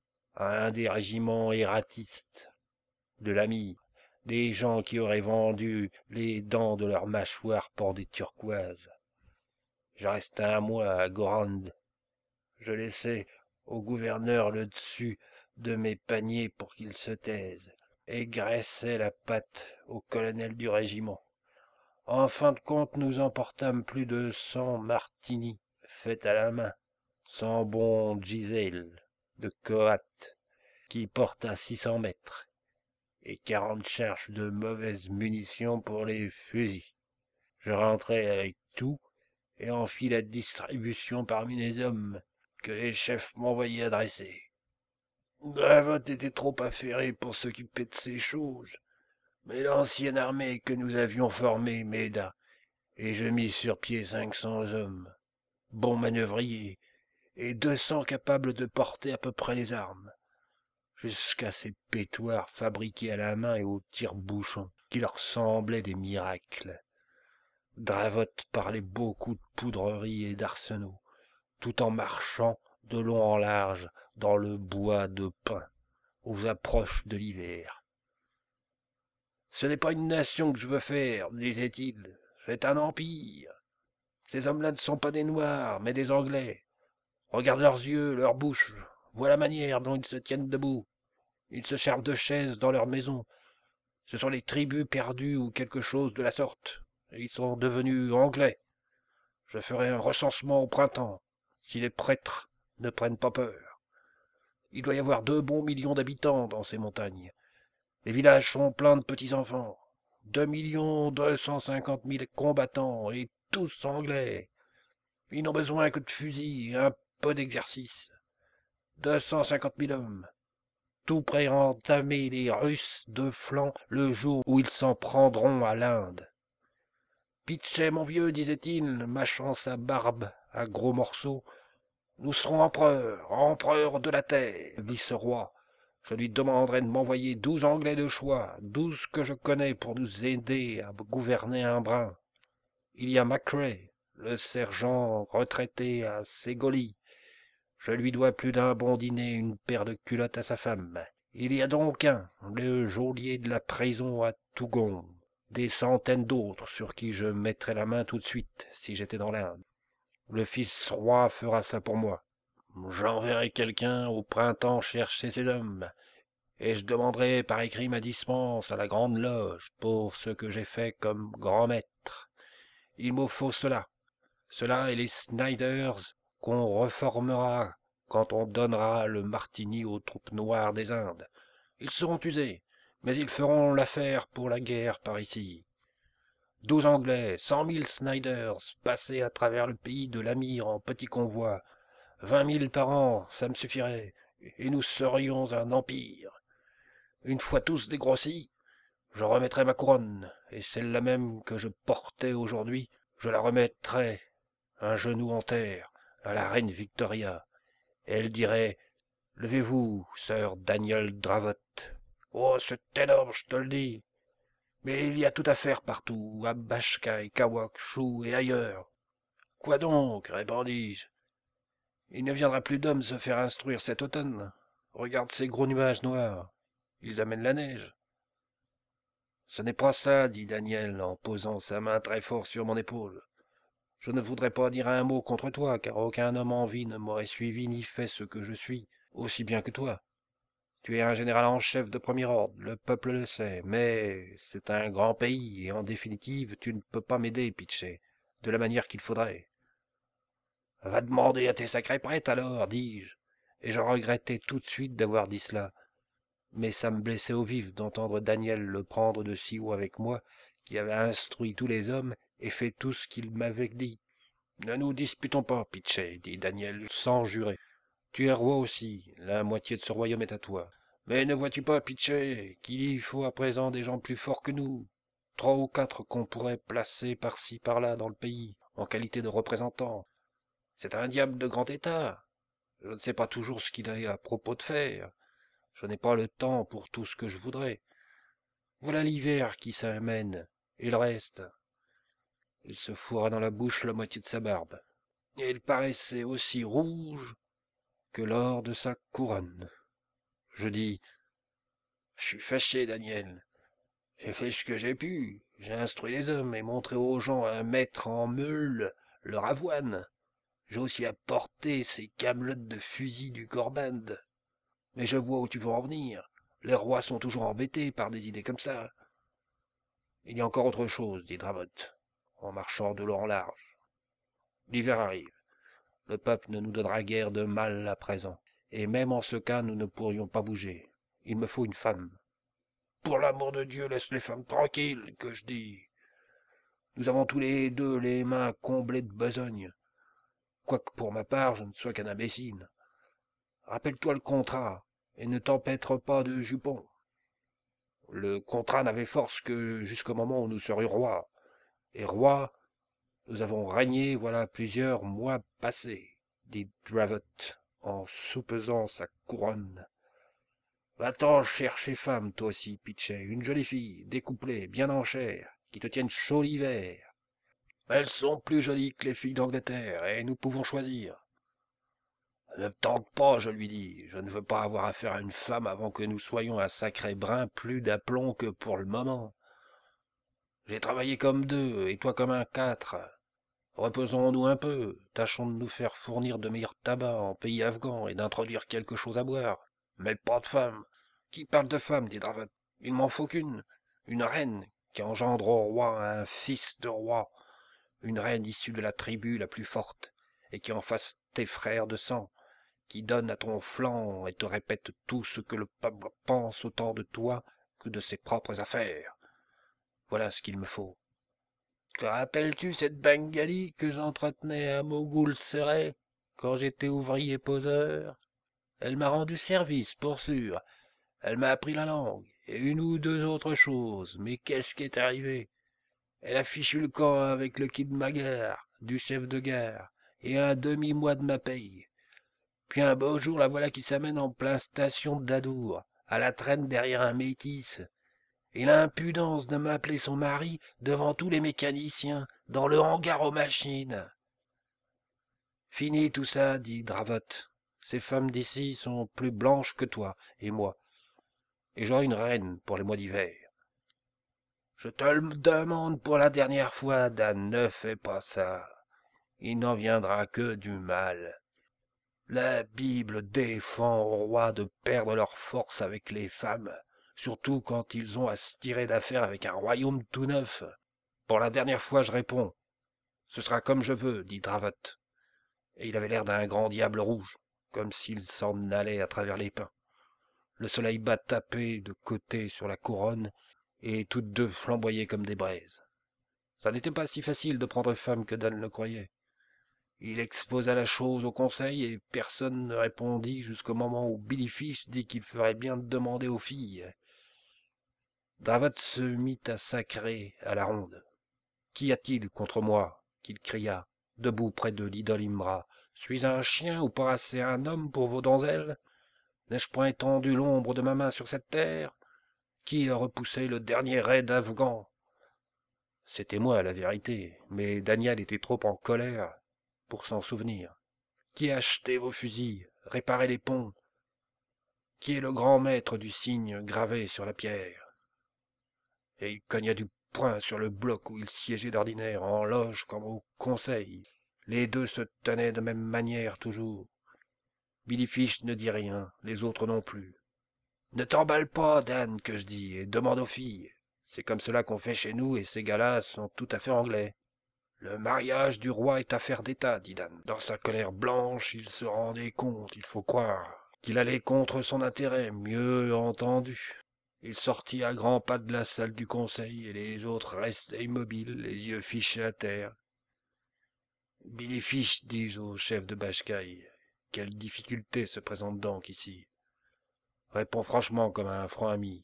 à un des régiments ératistes de l'Amir, des gens qui auraient vendu les dents de leur mâchoire pour des turquoises. Je restai un mois à Gorand. Je laissai au gouverneur le dessus de mes paniers pour qu'il se taise, et graissai la patte au colonel du régiment. En fin de compte, nous emportâmes plus de 100 martini, faits à la main, 100 bons Gisèle de Coat, qui porta 600 mètres, et 40 charges de mauvaises munitions pour les fusils. Je rentrai avec tout, et en fis la distribution parmi les hommes que les chefs m'envoyaient adresser. Dravot était trop affairé pour s'occuper de ces choses, mais l'ancienne armée que nous avions formée m'aida, et je mis sur pied 500 hommes. bons manœuvriers, et 200 capables de porter à peu près les armes, jusqu'à ces pétoires fabriqués à la main et au tire-bouchon, qui leur semblaient des miracles. Dravotte parlait beaucoup de poudrerie et d'arsenaux, tout en marchant de long en large dans le bois de pin, aux approches de l'hiver. Ce n'est pas une nation que je veux faire, disait-il, c'est un empire. Ces hommes-là ne sont pas des Noirs, mais des Anglais. Regarde leurs yeux, leurs bouches, vois la manière dont ils se tiennent debout. Ils se servent de chaises dans leur maison. Ce sont les tribus perdues ou quelque chose de la sorte. Et ils sont devenus anglais. Je ferai un recensement au printemps, si les prêtres ne prennent pas peur. Il doit y avoir 2 bons millions d'habitants dans ces montagnes. Les villages sont pleins de petits-enfants. 2 250 000 combattants, et tous anglais. Ils n'ont besoin que de fusils et un peu d'exercice. 250 000 hommes, tout prêts à entamer les Russes de flanc le jour où ils s'en prendront à l'Inde. Pitchet, mon vieux, disait-il, mâchant sa barbe à gros morceaux, nous serons empereurs de la terre, vice-roi. Je lui demanderai de m'envoyer 12 Anglais de choix, 12 que je connais pour nous aider à gouverner un brin. Il y a Macrae, le sergent retraité à Ségoli. Je lui dois plus d'un bon dîner et une paire de culottes à sa femme. Il y a donc le geôlier de la prison à Tougon, des centaines d'autres sur qui je mettrais la main tout de suite si j'étais dans l'Inde. Le fils roi fera ça pour moi. J'enverrai quelqu'un au printemps chercher ces hommes, et je demanderai par écrit ma dispense à la grande loge pour ce que j'ai fait comme grand maître. Il me faut cela et les Snyders qu'on reformera quand on donnera le Martini aux troupes noires des Indes. Ils seront usés, mais ils feront l'affaire pour la guerre par ici. 12 Anglais, 100 000 Snyders, passés à travers le pays de l'Amir en petits convois. 20 000 par an, ça me suffirait, et nous serions un empire. Une fois tous dégrossis, je remettrai ma couronne, et celle-là même que je portais aujourd'hui, je la remettrai, un genou en terre, à la reine Victoria. Et elle dirait, levez-vous, sœur Daniel Dravotte. Oh, c'est énorme, je te le dis. Mais il y a tout à faire partout, à Bashka et Kawakshu et ailleurs. Quoi donc, répondis-je. Il ne viendra plus d'hommes se faire instruire cet automne. Regarde ces gros nuages noirs. Ils amènent la neige. Ce n'est pas ça, dit Daniel en posant sa main très fort sur mon épaule. Je ne voudrais pas dire un mot contre toi, car aucun homme en vie ne m'aurait suivi ni fait ce que je suis, aussi bien que toi. Tu es un général en chef de premier ordre, le peuple le sait, mais c'est un grand pays, et en définitive, tu ne peux pas m'aider, Pitché, de la manière qu'il faudrait. Va demander à tes sacrés prêtres, alors, dis-je, et je regrettais tout de suite d'avoir dit cela. Mais ça me blessait au vif d'entendre Daniel le prendre de si haut avec moi, qui avait instruit tous les hommes et fait tout ce qu'il m'avait dit. Ne nous disputons pas, Pitché, dit Daniel sans jurer. Tu es roi aussi, la moitié de ce royaume est à toi. Mais ne vois-tu pas, Pitché, qu'il y faut à présent des gens plus forts que nous, 3 ou 4 qu'on pourrait placer par-ci par-là dans le pays, en qualité de représentants. C'est un diable de grand état. Je ne sais pas toujours ce qu'il est à propos de faire. Je n'ai pas le temps pour tout ce que je voudrais. Voilà l'hiver qui s'amène, et le reste. Il se fourra dans la bouche la moitié de sa barbe, et il paraissait aussi rouge que l'or de sa couronne. Je dis, je suis fâché, Daniel. J'ai fait ce que j'ai pu. J'ai instruit les hommes et montré aux gens à mettre en meule leur avoine. J'ai aussi apporté ces camelotes de fusil du Corband. Mais je vois où tu veux en venir. Les rois sont toujours embêtés par des idées comme ça. Il y a encore autre chose, dit Dravotte, en marchant de long en large. L'hiver arrive. Le peuple ne nous donnera guère de mal à présent. Et même en ce cas, nous ne pourrions pas bouger. Il me faut une femme. Pour l'amour de Dieu, laisse les femmes tranquilles, que je dis. Nous avons tous les deux les mains comblées de besogne. Quoique pour ma part, je ne sois qu'un imbécile. Rappelle-toi le contrat, et ne t'empêtre pas de jupons. Le contrat n'avait force que jusqu'au moment où nous serions rois. Et rois, Nous avons régné voilà plusieurs mois passés, dit Dravot, en soupesant sa couronne. Va-t'en chercher femme, toi aussi, Pitcher, une jolie fille, découplée, bien en chair, qui te tienne chaud l'hiver. Elles sont plus jolies que les filles d'Angleterre, et nous pouvons choisir. Ne me tente pas, je lui dis, je ne veux pas avoir affaire à une femme avant que nous soyons un sacré brin plus d'aplomb que pour le moment. J'ai travaillé comme deux, et toi comme un quatre. Reposons-nous un peu, tâchons de nous faire fournir de meilleurs tabacs en pays afghan et d'introduire quelque chose à boire. Mais pas de femme. Qui parle de femme, dit Dravat. Il m'en faut qu'une. Une reine qui engendre au roi un fils de roi. Une reine issue de la tribu la plus forte, et qui en fasse tes frères de sang, qui donne à ton flanc et te répète tout ce que le peuple pense autant de toi que de ses propres affaires. Voilà ce qu'il me faut. Te rappelles-tu cette Bengali que j'entretenais à Mogoul-Seret quand j'étais ouvrier poseur? Elle m'a rendu service, pour sûr. Elle m'a appris la langue, et une ou deux autres choses. Mais qu'est-ce qui est arrivé? Elle a fichu le camp avec le kid Maguire, du chef de gare, et un demi-mois de ma paye. Puis un beau jour, la voilà qui s'amène en plein station d'Adour, à la traîne derrière un métis. Et l'impudence de m'appeler son mari devant tous les mécaniciens, dans le hangar aux machines. Fini tout ça, dit Dravot. Ces femmes d'ici sont plus blanches que toi et moi, et j'aurai une reine pour les mois d'hiver. Je te le demande pour la dernière fois, Dan, ne fais pas ça. Il n'en viendra que du mal. La Bible défend aux rois de perdre leur force avec les femmes, surtout quand ils ont à se tirer d'affaire avec un royaume tout neuf. Pour la dernière fois, je réponds. Ce sera comme je veux, dit Dravot. Et il avait l'air d'un grand diable rouge, comme s'il s'en allait à travers les pins. Le soleil bas tapait de côté sur la couronne, et toutes deux flamboyaient comme des braises. Ça n'était pas si facile de prendre femme que Dan le croyait. Il exposa la chose au conseil, et personne ne répondit jusqu'au moment où Billy Fish dit qu'il ferait bien de demander aux filles. Dravot se mit à sacrer à la ronde. Qu'y a-t-il contre moi? Qu'il cria, debout près de l'idole Imra. Suis-je un chien ou pas assez un homme pour vos donzelles? N'ai-je point étendu l'ombre de ma main sur cette terre? Qui a repoussé le dernier raid afghan? C'était moi, la vérité, mais Daniel était trop en colère pour s'en souvenir. Qui a acheté vos fusils, réparé les ponts? Qui est le grand maître du signe gravé sur la pierre? Et il cogna du poing sur le bloc où il siégeait d'ordinaire, en loge comme au conseil. Les deux se tenaient de même manière toujours. Billy Fish ne dit rien, les autres non plus. Ne t'emballe pas, Dan, que je dis, et demande aux filles. C'est comme cela qu'on fait chez nous, et ces gars-là sont tout à fait anglais. Le mariage du roi est affaire d'État, dit Dan. Dans sa colère blanche, il se rendait compte, il faut croire, qu'il allait contre son intérêt, mieux entendu. Il sortit à grands pas de la salle du conseil, et les autres restaient immobiles, les yeux fichés à terre. Billy Fish, dis-je au chef de Bashkai, quelle difficulté se présente donc ici? Réponds franchement comme un franc ami.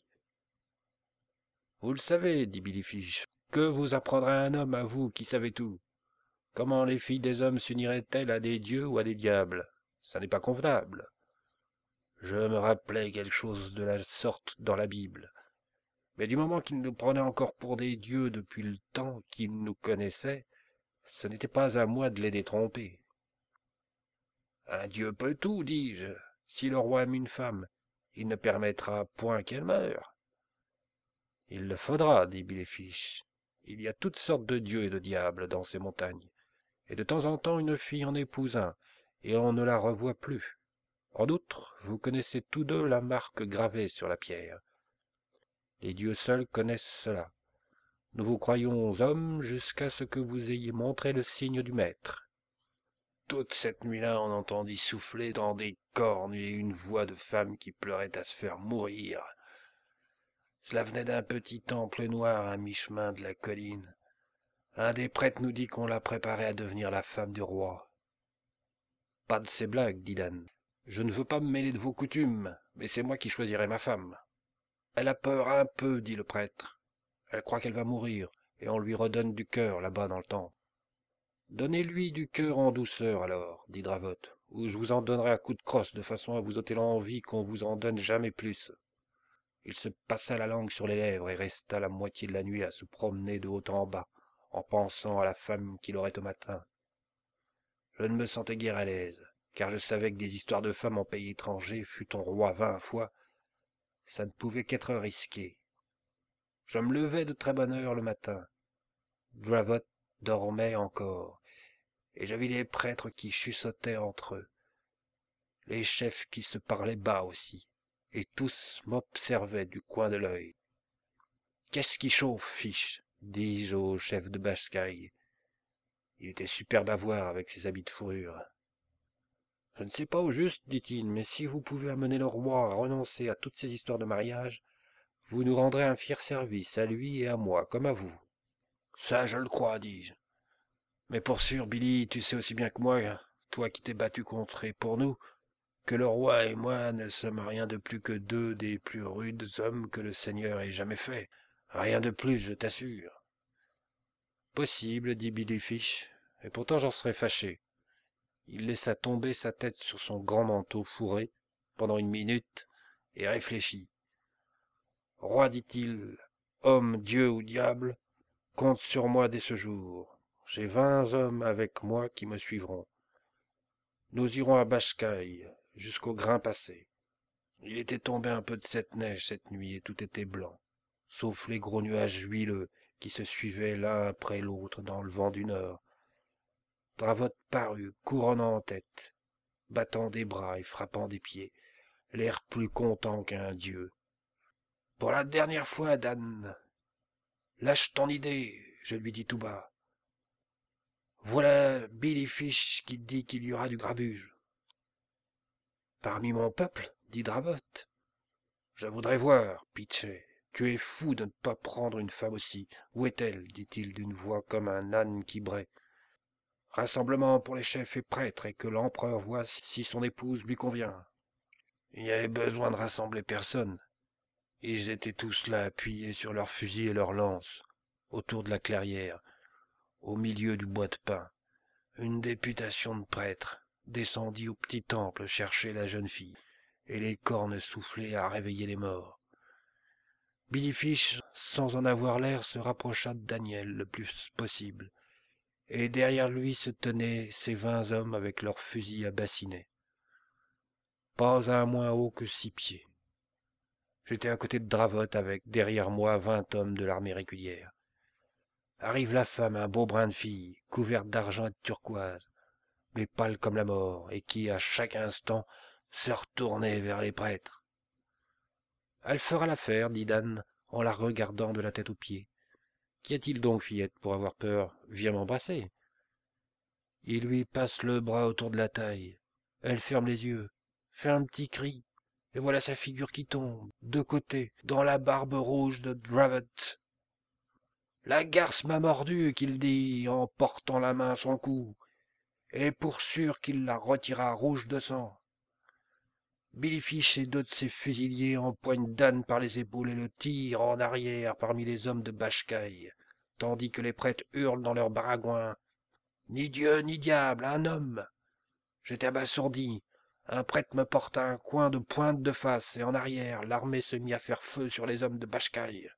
Vous le savez, dit Billy Fish, que vous apprendrez un homme à vous qui savez tout? Comment les filles des hommes s'uniraient-elles à des dieux ou à des diables? Ça n'est pas convenable. Je me rappelais quelque chose de la sorte dans la Bible. Mais du moment qu'ils nous prenaient encore pour des dieux depuis le temps qu'ils nous connaissaient, ce n'était pas à moi de les détromper. Un dieu peut tout, dis-je. Si le roi aime une femme, il ne permettra point qu'elle meure. Il le faudra, dit Billefiche. Il y a toutes sortes de dieux et de diables dans ces montagnes, et de temps en temps une fille en épouse un, et on ne la revoit plus. En outre, vous connaissez tous deux la marque gravée sur la pierre. Les dieux seuls connaissent cela. Nous vous croyons hommes jusqu'à ce que vous ayez montré le signe du maître. Toute cette nuit-là, on entendit souffler dans des cornes et une voix de femme qui pleurait à se faire mourir. Cela venait d'un petit temple noir à mi-chemin de la colline. Un des prêtres nous dit qu'on l'a préparée à devenir la femme du roi. Pas de ces blagues, dit Dan. Je ne veux pas me mêler de vos coutumes, mais c'est moi qui choisirai ma femme. Elle a peur un peu, dit le prêtre. Elle croit qu'elle va mourir, et on lui redonne du cœur là-bas dans le temple. Donnez-lui du cœur en douceur, alors, dit Dravotte, ou je vous en donnerai à coups de crosse, de façon à vous ôter l'envie qu'on vous en donne jamais plus. Il se passa la langue sur les lèvres et resta la moitié de la nuit à se promener de haut en bas, en pensant à la femme qu'il aurait au matin. Je ne me sentais guère à l'aise, car je savais que des histoires de femmes en pays étranger, fût on roi 20 fois, ça ne pouvait qu'être risqué. Je me levai de très bonne heure le matin. Dravotte dormait encore, et je vis les prêtres qui chuchotaient entre eux, les chefs qui se parlaient bas aussi, et tous m'observaient du coin de l'œil. « Qu'est-ce qui chauffe, fiche ?» dis-je au chef de Basse-Caille. Il était superbe à voir avec ses habits de fourrure. « Je ne sais pas au juste, dit-il, mais si vous pouvez amener le roi à renoncer à toutes ces histoires de mariage, vous nous rendrez un fier service, à lui et à moi, comme à vous. »« Ça, je le crois, dis-je. Mais pour sûr, Billy, tu sais aussi bien que moi, toi qui t'es battu contre et pour nous, que le roi et moi ne sommes rien de plus que deux des plus rudes hommes que le Seigneur ait jamais fait. Rien de plus, je t'assure. »« Possible, dit Billy Fish, et pourtant j'en serais fâché. » Il laissa tomber sa tête sur son grand manteau fourré pendant une minute et réfléchit. « Roi, dit-il, homme, Dieu ou diable, compte sur moi dès ce jour. J'ai 20 hommes avec moi qui me suivront. Nous irons à Bashkai, jusqu'au grain passé. Il était tombé un peu de cette neige cette nuit et tout était blanc, sauf les gros nuages huileux qui se suivaient l'un après l'autre dans le vent du nord. Dravotte parut, couronnant en tête, battant des bras et frappant des pieds, l'air plus content qu'un dieu. « Pour la dernière fois, Dan, lâche ton idée, je lui dis tout bas. Voilà Billy Fish qui dit qu'il y aura du grabuge. »« Parmi mon peuple, dit Dravotte. Je voudrais voir, Pitché. Tu es fou de ne pas prendre une femme aussi. Où est-elle, dit-il d'une voix comme un âne qui braie. Rassemblement pour les chefs et prêtres, et que l'empereur voie si son épouse lui convient. Il n'y avait besoin de rassembler personne. Ils étaient tous là appuyés sur leurs fusils et leurs lances, autour de la clairière, au milieu du bois de pin. Une députation de prêtres descendit au petit temple chercher la jeune fille, et les cornes soufflaient à réveiller les morts. Billy Fish, sans en avoir l'air, se rapprocha de Daniel le plus possible, et derrière lui se tenaient ces 20 hommes avec leurs fusils à bassiner. Pas un moins haut que 6 pieds. J'étais à côté de Dravotte avec, derrière moi, 20 hommes de l'armée régulière. Arrive la femme, un beau brin de fille, couverte d'argent et de turquoise, mais pâle comme la mort, et qui, à chaque instant, se retournait vers les prêtres. « Elle fera l'affaire, dit Dan, en la regardant de la tête aux pieds. Qu'y a-t-il donc, fillette, pour avoir peur? Viens m'embrasser. » Il lui passe le bras autour de la taille. Elle ferme les yeux, fait un petit cri, et voilà sa figure qui tombe, de côté, dans la barbe rouge de Dravotte. « La garce m'a mordu, qu'il dit, en portant la main à son cou, et pour sûr qu'il la retira rouge de sang. » Billy Fish et deux de ses fusiliers empoignent Dan par les épaules et le tirent en arrière parmi les hommes de Bashkai, tandis que les prêtres hurlent dans leurs baragouins. « Ni Dieu, ni diable, un homme !» J'étais abasourdi. Un prêtre me porta un coin de pointe de face, et en arrière, l'armée se mit à faire feu sur les hommes de Bashkai.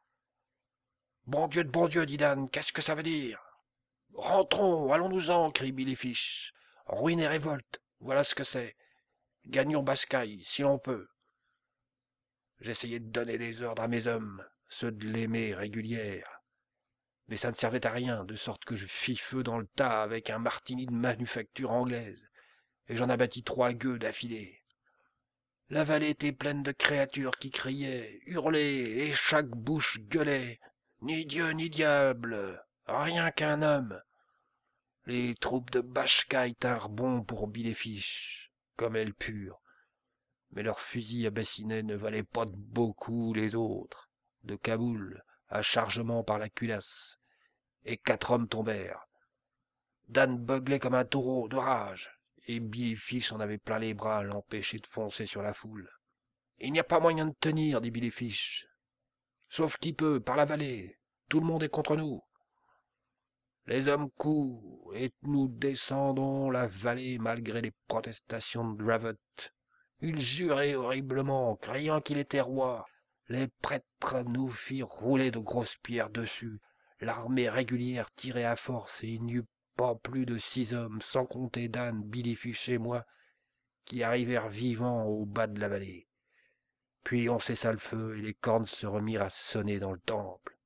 « Bon Dieu, dit Dan, qu'est-ce que ça veut dire ?»« Rentrons, allons-nous-en, crie Billy Fish. Ruine et révolte, voilà ce que c'est. Gagnons Bashkai, si l'on peut. » J'essayais de donner des ordres à mes hommes, ceux de l'aimée régulière. Mais ça ne servait à rien, de sorte que je fis feu dans le tas avec un martini de manufacture anglaise, et j'en abattis 3 gueux d'affilée. La vallée était pleine de créatures qui criaient, hurlaient, et chaque bouche gueulait. Ni Dieu ni diable, rien qu'un homme. Les troupes de Bashkai tinrent bon pour Billy Fish, comme elles purent. Mais leurs fusils à bassinet ne valaient pas de beaucoup les autres. De Kaboul, à chargement par la culasse, et 4 hommes tombèrent. Dan beuglait comme un taureau de rage, et Billy Fish en avait plein les bras à l'empêcher de foncer sur la foule. « Il n'y a pas moyen de tenir, dit Billy Fish. Sauf qui peut, par la vallée. Tout le monde est contre nous. » Les hommes courent, et nous descendons la vallée malgré les protestations de Dravot. Il jurait horriblement, criant qu'il était roi. Les prêtres nous firent rouler de grosses pierres dessus. L'armée régulière tirait à force, et il n'y eut pas plus de 6 hommes, sans compter Dan, Billy Fish et moi, qui arrivèrent vivants au bas de la vallée. Puis on cessa le feu, et les cornes se remirent à sonner dans le temple.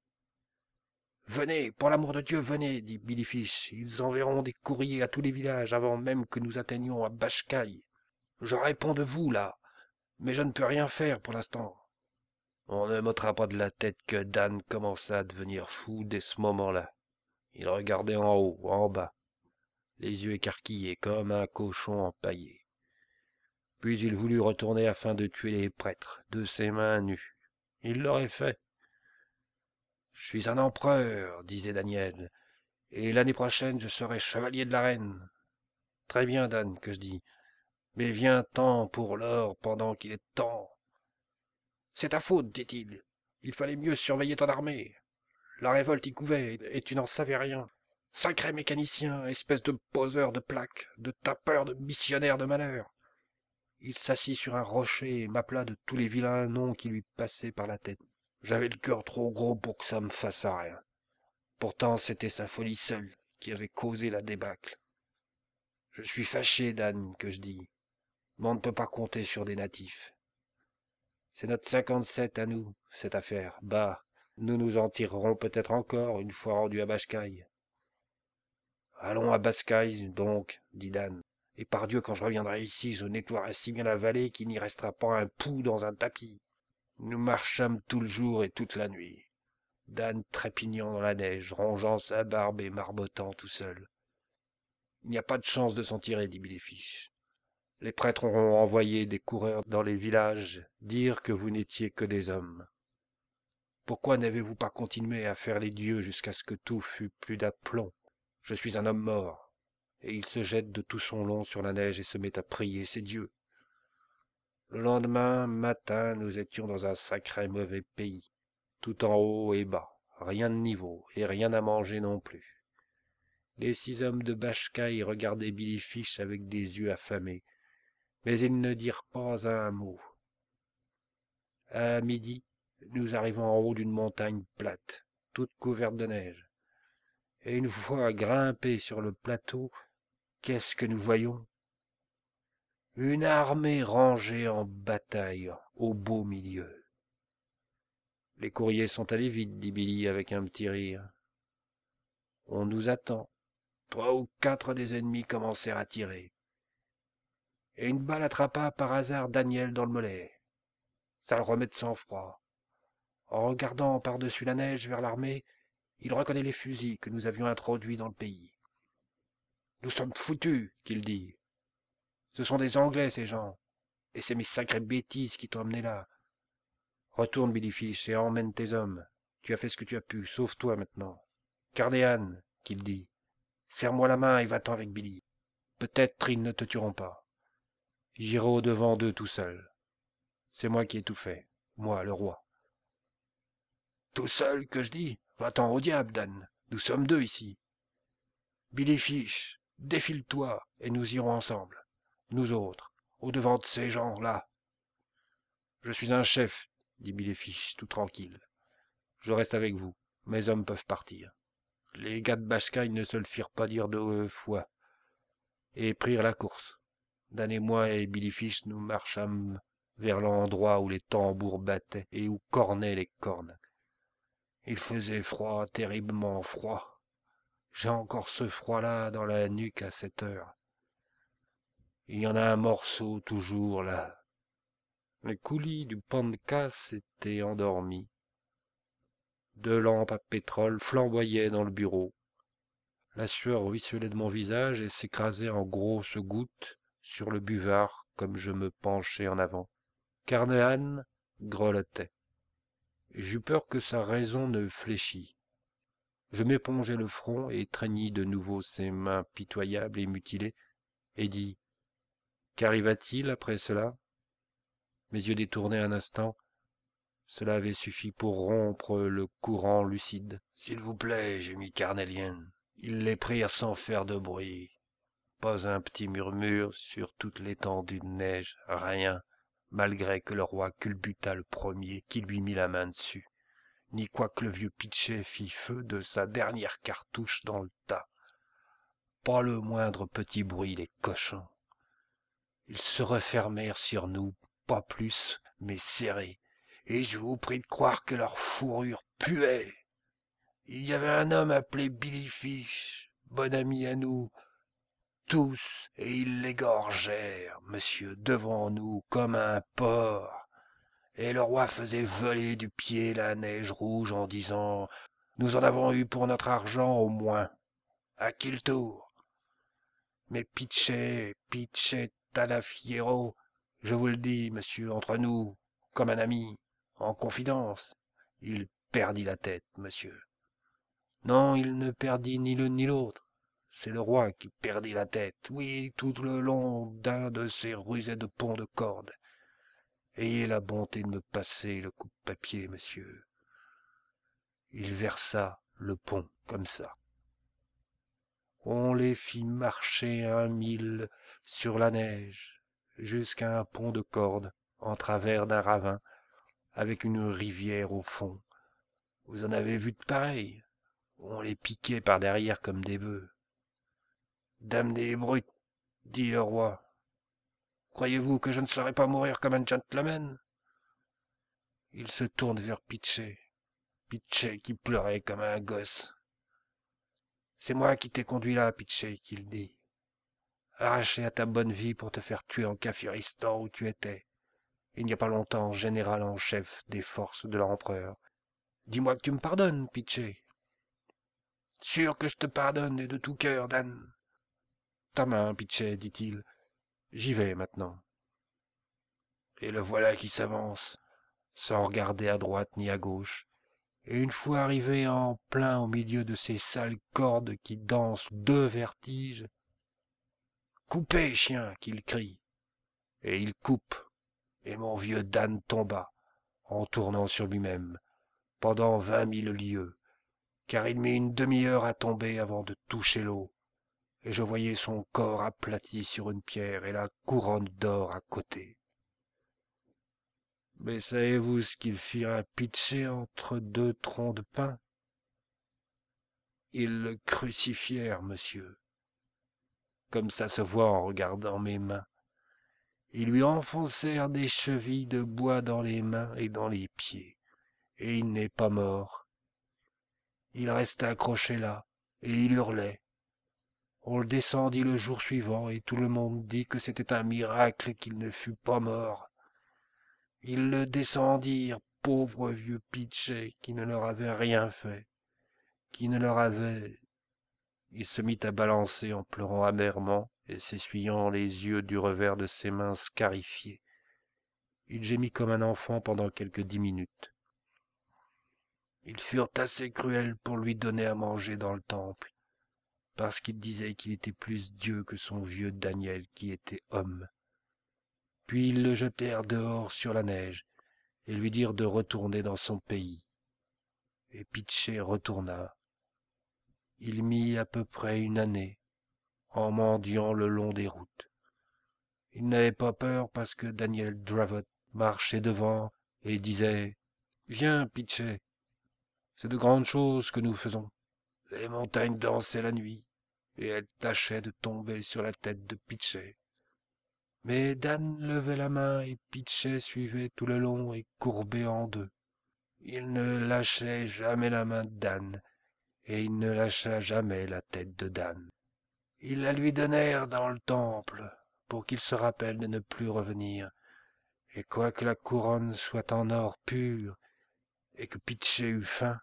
Venez, pour l'amour de Dieu, venez, dit Billy Fish. Ils enverront des courriers à tous les villages avant même que nous atteignions à Bashkai. Je réponds de vous, là, mais je ne peux rien faire pour l'instant. On ne m'ôtera pas de la tête que Dan commença à devenir fou dès ce moment-là. Il regardait en haut, en bas, les yeux écarquillés comme un cochon empaillé. Puis il voulut retourner afin de tuer les prêtres, de ses mains nues. Il l'aurait fait. « Je suis un empereur, disait Daniel, et l'année prochaine je serai chevalier de la reine. Très bien, Dan, que je dis, mais viens-t'en pour l'or pendant qu'il est temps. C'est ta faute, dit-il. Il fallait mieux surveiller ton armée. La révolte y couvait, et tu n'en savais rien. Sacré mécanicien, espèce de poseur de plaques, de tapeur de missionnaire de malheur. Il s'assit sur un rocher et m'appela de tous les vilains noms qui lui passaient par la tête. J'avais le cœur trop gros pour que ça me fasse à rien. Pourtant, c'était sa folie seule qui avait causé la débâcle. Je suis fâché, Dan, que je dis, mais on ne peut pas compter sur des natifs. C'est notre 57 à nous, cette affaire. Bah, nous nous en tirerons peut-être encore une fois rendus à Bashkai. Allons à Bashkai, donc, dit Dan. Et par Dieu, quand je reviendrai ici, je nettoierai si bien la vallée qu'il n'y restera pas un pouls dans un tapis. Nous marchâmes tout le jour et toute la nuit. Dan trépignant dans la neige, rongeant sa barbe et marmottant tout seul. Il n'y a pas de chance de s'en tirer, dit Billy Fish. Les prêtres auront envoyé des coureurs dans les villages dire que vous n'étiez que des hommes. Pourquoi n'avez-vous pas continué à faire les dieux jusqu'à ce que tout fût plus d'aplomb? Je suis un homme mort. Et il se jette de tout son long sur la neige et se met à prier ses dieux. Le lendemain matin, nous étions dans un sacré mauvais pays, tout en haut et bas, rien de niveau, et rien à manger non plus. Les 6 hommes de Bashkai regardaient Billy Fish avec des yeux affamés, mais ils ne dirent pas un mot. À midi, nous arrivons en haut d'une montagne plate, toute couverte de neige. Et une fois grimpés sur le plateau, qu'est-ce que nous voyons? Une armée rangée en bataille au beau milieu. Les courriers sont allés vite, dit Billy avec un petit rire. On nous attend. 3 ou 4 des ennemis commencèrent à tirer. Et une balle attrapa par hasard Daniel dans le mollet. Ça le remet de sang-froid. En regardant par-dessus la neige vers l'armée, il reconnaît les fusils que nous avions introduits dans le pays. Nous sommes foutus, qu'il dit. Ce sont des Anglais, ces gens. Et c'est mes sacrées bêtises qui t'ont amené là. Retourne, Billy Fish, et emmène tes hommes. Tu as fait ce que tu as pu, sauve-toi maintenant. Carnéhan, qu'il dit. Serre-moi la main et va-t'en avec Billy. Peut-être ils ne te tueront pas. J'irai au-devant d'eux tout seul. C'est moi qui ai tout fait. Moi, le roi. Tout seul, que je dis? Va-t'en au diable, Dan. Nous sommes 2 ici. Billy Fish, défile-toi, et nous irons ensemble. Nous autres, au-devant de ces gens-là. Je suis un chef, dit Billy Fish, tout tranquille. Je reste avec vous. Mes hommes peuvent partir. Les gars de Bashkai ne se le firent pas dire 2 fois, et prirent la course. Dan et moi et Billy Fish nous marchâmes vers l'endroit où les tambours battaient et où cornaient les cornes. Il faisait froid, terriblement froid. J'ai encore ce froid-là dans la nuque à cette heure. Il y en a un morceau toujours là. Les coulis du Pancas étaient endormis. 2 lampes à pétrole flamboyaient dans le bureau. La sueur ruisselait de mon visage et s'écrasait en grosses gouttes sur le buvard comme je me penchais en avant. Carnehan grelottait. J'eus peur que sa raison ne fléchît. Je m'épongeai le front et étreignis de nouveau ses mains pitoyables et mutilées, et dis « Qu'arriva-t-il après cela ?» Mes yeux détournés un instant, cela avait suffi pour rompre le courant lucide. « S'il vous plaît, gémit Carnélien, Ils les prirent sans faire de bruit. Pas un petit murmure sur toute l'étendue de neige, rien, malgré que le roi culbuta le premier qui lui mit la main dessus, ni quoique le vieux Pitcher fit feu de sa dernière cartouche dans le tas. Pas le moindre petit bruit, les cochons. Ils se refermèrent sur nous, pas plus, mais serrés, et je vous prie de croire que leur fourrure puait. Il y avait un homme appelé Billy Fish, bon ami à nous, tous, et ils l'égorgèrent, monsieur, devant nous, comme un porc. Et le roi faisait voler du pied la neige rouge en disant « Nous en avons eu pour notre argent au moins. À qui le tour ?» Mais Pitché Talafiero, je vous le dis, monsieur, entre nous, comme un ami, en confidence, il perdit la tête, monsieur. Non, il ne perdit ni l'une ni l'autre. C'est le roi qui perdit la tête, oui, tout le long d'un de ces rusets de pont de corde. Ayez la bonté de me passer le coupe-papier, monsieur. Il versa le pont comme ça. On les fit marcher 1 mille sur la neige, jusqu'à un pont de corde, en travers d'un ravin, avec une rivière au fond. Vous en avez vu de pareils. On les piquait par derrière comme des bœufs. Dame des brutes, dit le roi. Croyez-vous que je ne saurais pas mourir comme un gentleman? Il se tourne vers Pitché qui pleurait comme un gosse. C'est moi qui t'ai conduit là, Pitché, qu'il dit. Arraché à ta bonne vie pour te faire tuer en Kafiristan où tu étais. Il n'y a pas longtemps, général en chef des forces de l'empereur. Dis-moi que tu me pardonnes, Pitché. Sûr que je te pardonne et de tout cœur, Dan. Ta main, Pitché, dit-il. J'y vais maintenant. Et le voilà qui s'avance, sans regarder à droite ni à gauche, et une fois arrivé en plein au milieu de ces sales cordes qui dansent 2 vertiges, coupez, chien, qu'il crie, et il coupe, et mon vieux Dan tomba, en tournant sur lui-même, pendant 20 000 lieues, car il mit une demi-heure à tomber avant de toucher l'eau, et je voyais son corps aplati sur une pierre et la couronne d'or à côté. Mais savez-vous ce qu'ils firent à Pitché entre 2 troncs de pin? Ils le crucifièrent, monsieur, comme ça se voit en regardant mes mains. Ils lui enfoncèrent des chevilles de bois dans les mains et dans les pieds, et il n'est pas mort. Il resta accroché là, et il hurlait. On le descendit le jour suivant, et tout le monde dit que c'était un miracle qu'il ne fût pas mort. Ils le descendirent, pauvre vieux Pitché, qui ne leur avait rien fait, qui ne leur avait... Il se mit à balancer en pleurant amèrement et s'essuyant les yeux du revers de ses mains scarifiées. Il gémit comme un enfant pendant quelques 10 minutes. Ils furent assez cruels pour lui donner à manger dans le temple, parce qu'ils disaient qu'il était plus Dieu que son vieux Daniel qui était homme. Puis ils le jetèrent dehors sur la neige et lui dirent de retourner dans son pays. Et Pitché retourna. Il mit à peu près une année en mendiant le long des routes. Il n'avait pas peur parce que Daniel Dravot marchait devant et disait « Viens, Pitché, c'est de grandes choses que nous faisons. » Les montagnes dansaient la nuit, et elles tâchaient de tomber sur la tête de Pitché. Mais Dan levait la main et Pitché suivait tout le long et courbé en deux. Il ne lâchait jamais la main de Dan, et il ne lâcha jamais la tête de Dan. Ils la lui donnèrent dans le temple, pour qu'il se rappelle de ne plus revenir, et quoique la couronne soit en or pur, et que Pitché eût faim,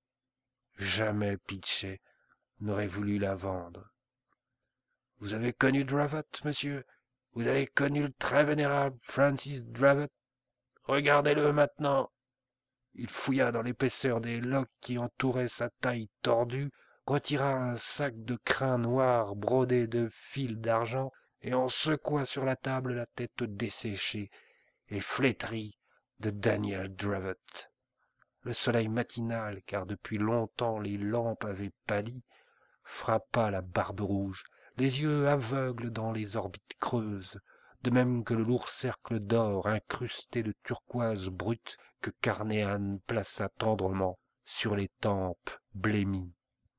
jamais Pitché n'aurait voulu la vendre. Vous avez connu Dravot, monsieur? Vous avez connu le très vénérable Francis Dravot? Regardez-le maintenant. Il fouilla dans l'épaisseur des loques qui entouraient sa taille tordue, retira un sac de crin noir brodé de fils d'argent et en secoua sur la table la tête desséchée et flétrie de Daniel Dravot. Le soleil matinal, car depuis longtemps les lampes avaient pâli, frappa la Barbe Rouge, les yeux aveugles dans les orbites creuses, de même que le lourd cercle d'or incrusté de turquoise brute que Carnéhan plaça tendrement sur les tempes blêmies.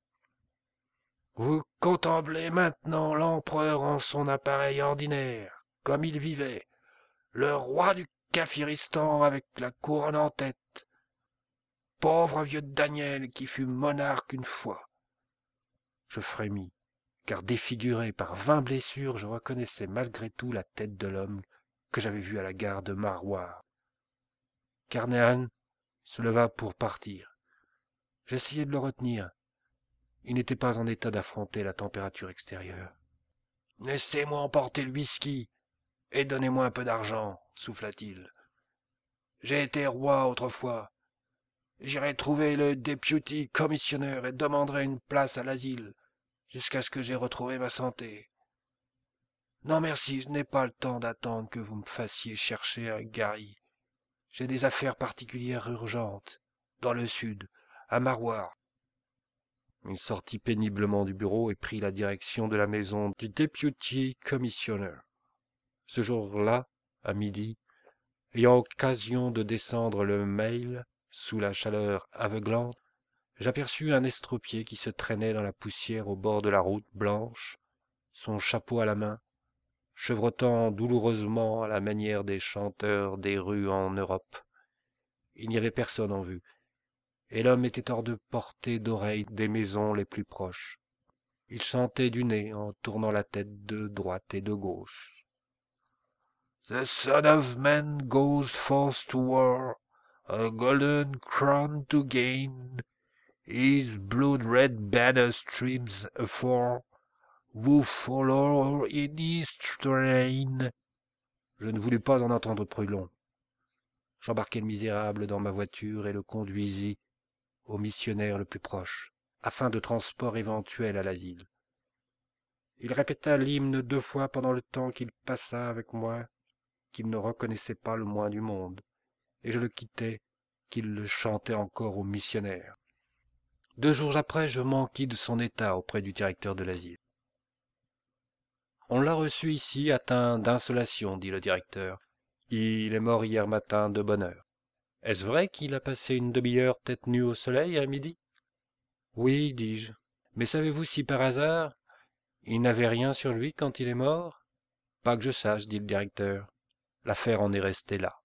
Vous contemplez maintenant l'empereur en son appareil ordinaire, comme il vivait, le roi du Kaphiristan avec la couronne en tête. Pauvre vieux Daniel qui fut monarque une fois. Je frémis, car défiguré par 20 blessures, je reconnaissais malgré tout la tête de l'homme que j'avais vu à la gare de Marwar. Carnéhan se leva pour partir. J'essayai de le retenir. Il n'était pas en état d'affronter la température extérieure. « Laissez-moi emporter le whisky et donnez-moi un peu d'argent, souffla-t-il. J'ai été roi autrefois. J'irai trouver le deputy commissionnaire et demanderai une place à l'asile, jusqu'à ce que j'aie retrouvé ma santé. Non merci, je n'ai pas le temps d'attendre que vous me fassiez chercher un Gary. J'ai des affaires particulières urgentes, dans le sud, à Marwar. » Il sortit péniblement du bureau et prit la direction de la maison du deputy commissioner. Ce jour-là, à midi, ayant occasion de descendre le Mail sous la chaleur aveuglante, j'aperçus un estropié qui se traînait dans la poussière au bord de la route blanche, son chapeau à la main, chevrotant douloureusement à la manière des chanteurs des rues en Europe. Il n'y avait personne en vue, et l'homme était hors de portée d'oreille des maisons les plus proches. Il chantait du nez en tournant la tête de droite et de gauche. « The Son of Man goes forth to war, a golden crown to gain. His blood-red banner streams afar. Who follow in his train. » Je ne voulus pas en entendre plus long. J'embarquai le misérable dans ma voiture et le conduisis au missionnaire le plus proche, afin de transport éventuel à l'asile. Il répéta l'hymne 2 fois pendant le temps qu'il passa avec moi, qu'il ne reconnaissait pas le moins du monde, et je le quittai, qu'il le chantait encore au missionnaire. 2 jours après, je m'enquis de son état auprès du directeur de l'asile. « On l'a reçu ici, atteint d'insolation, dit le directeur. Il est mort hier matin de bonne heure. Est-ce vrai qu'il a passé une demi-heure tête nue au soleil à midi ? » Oui, dis-je. Mais savez-vous si par hasard il n'avait rien sur lui quand il est mort ? Pas que je sache, dit le directeur. L'affaire en est restée là.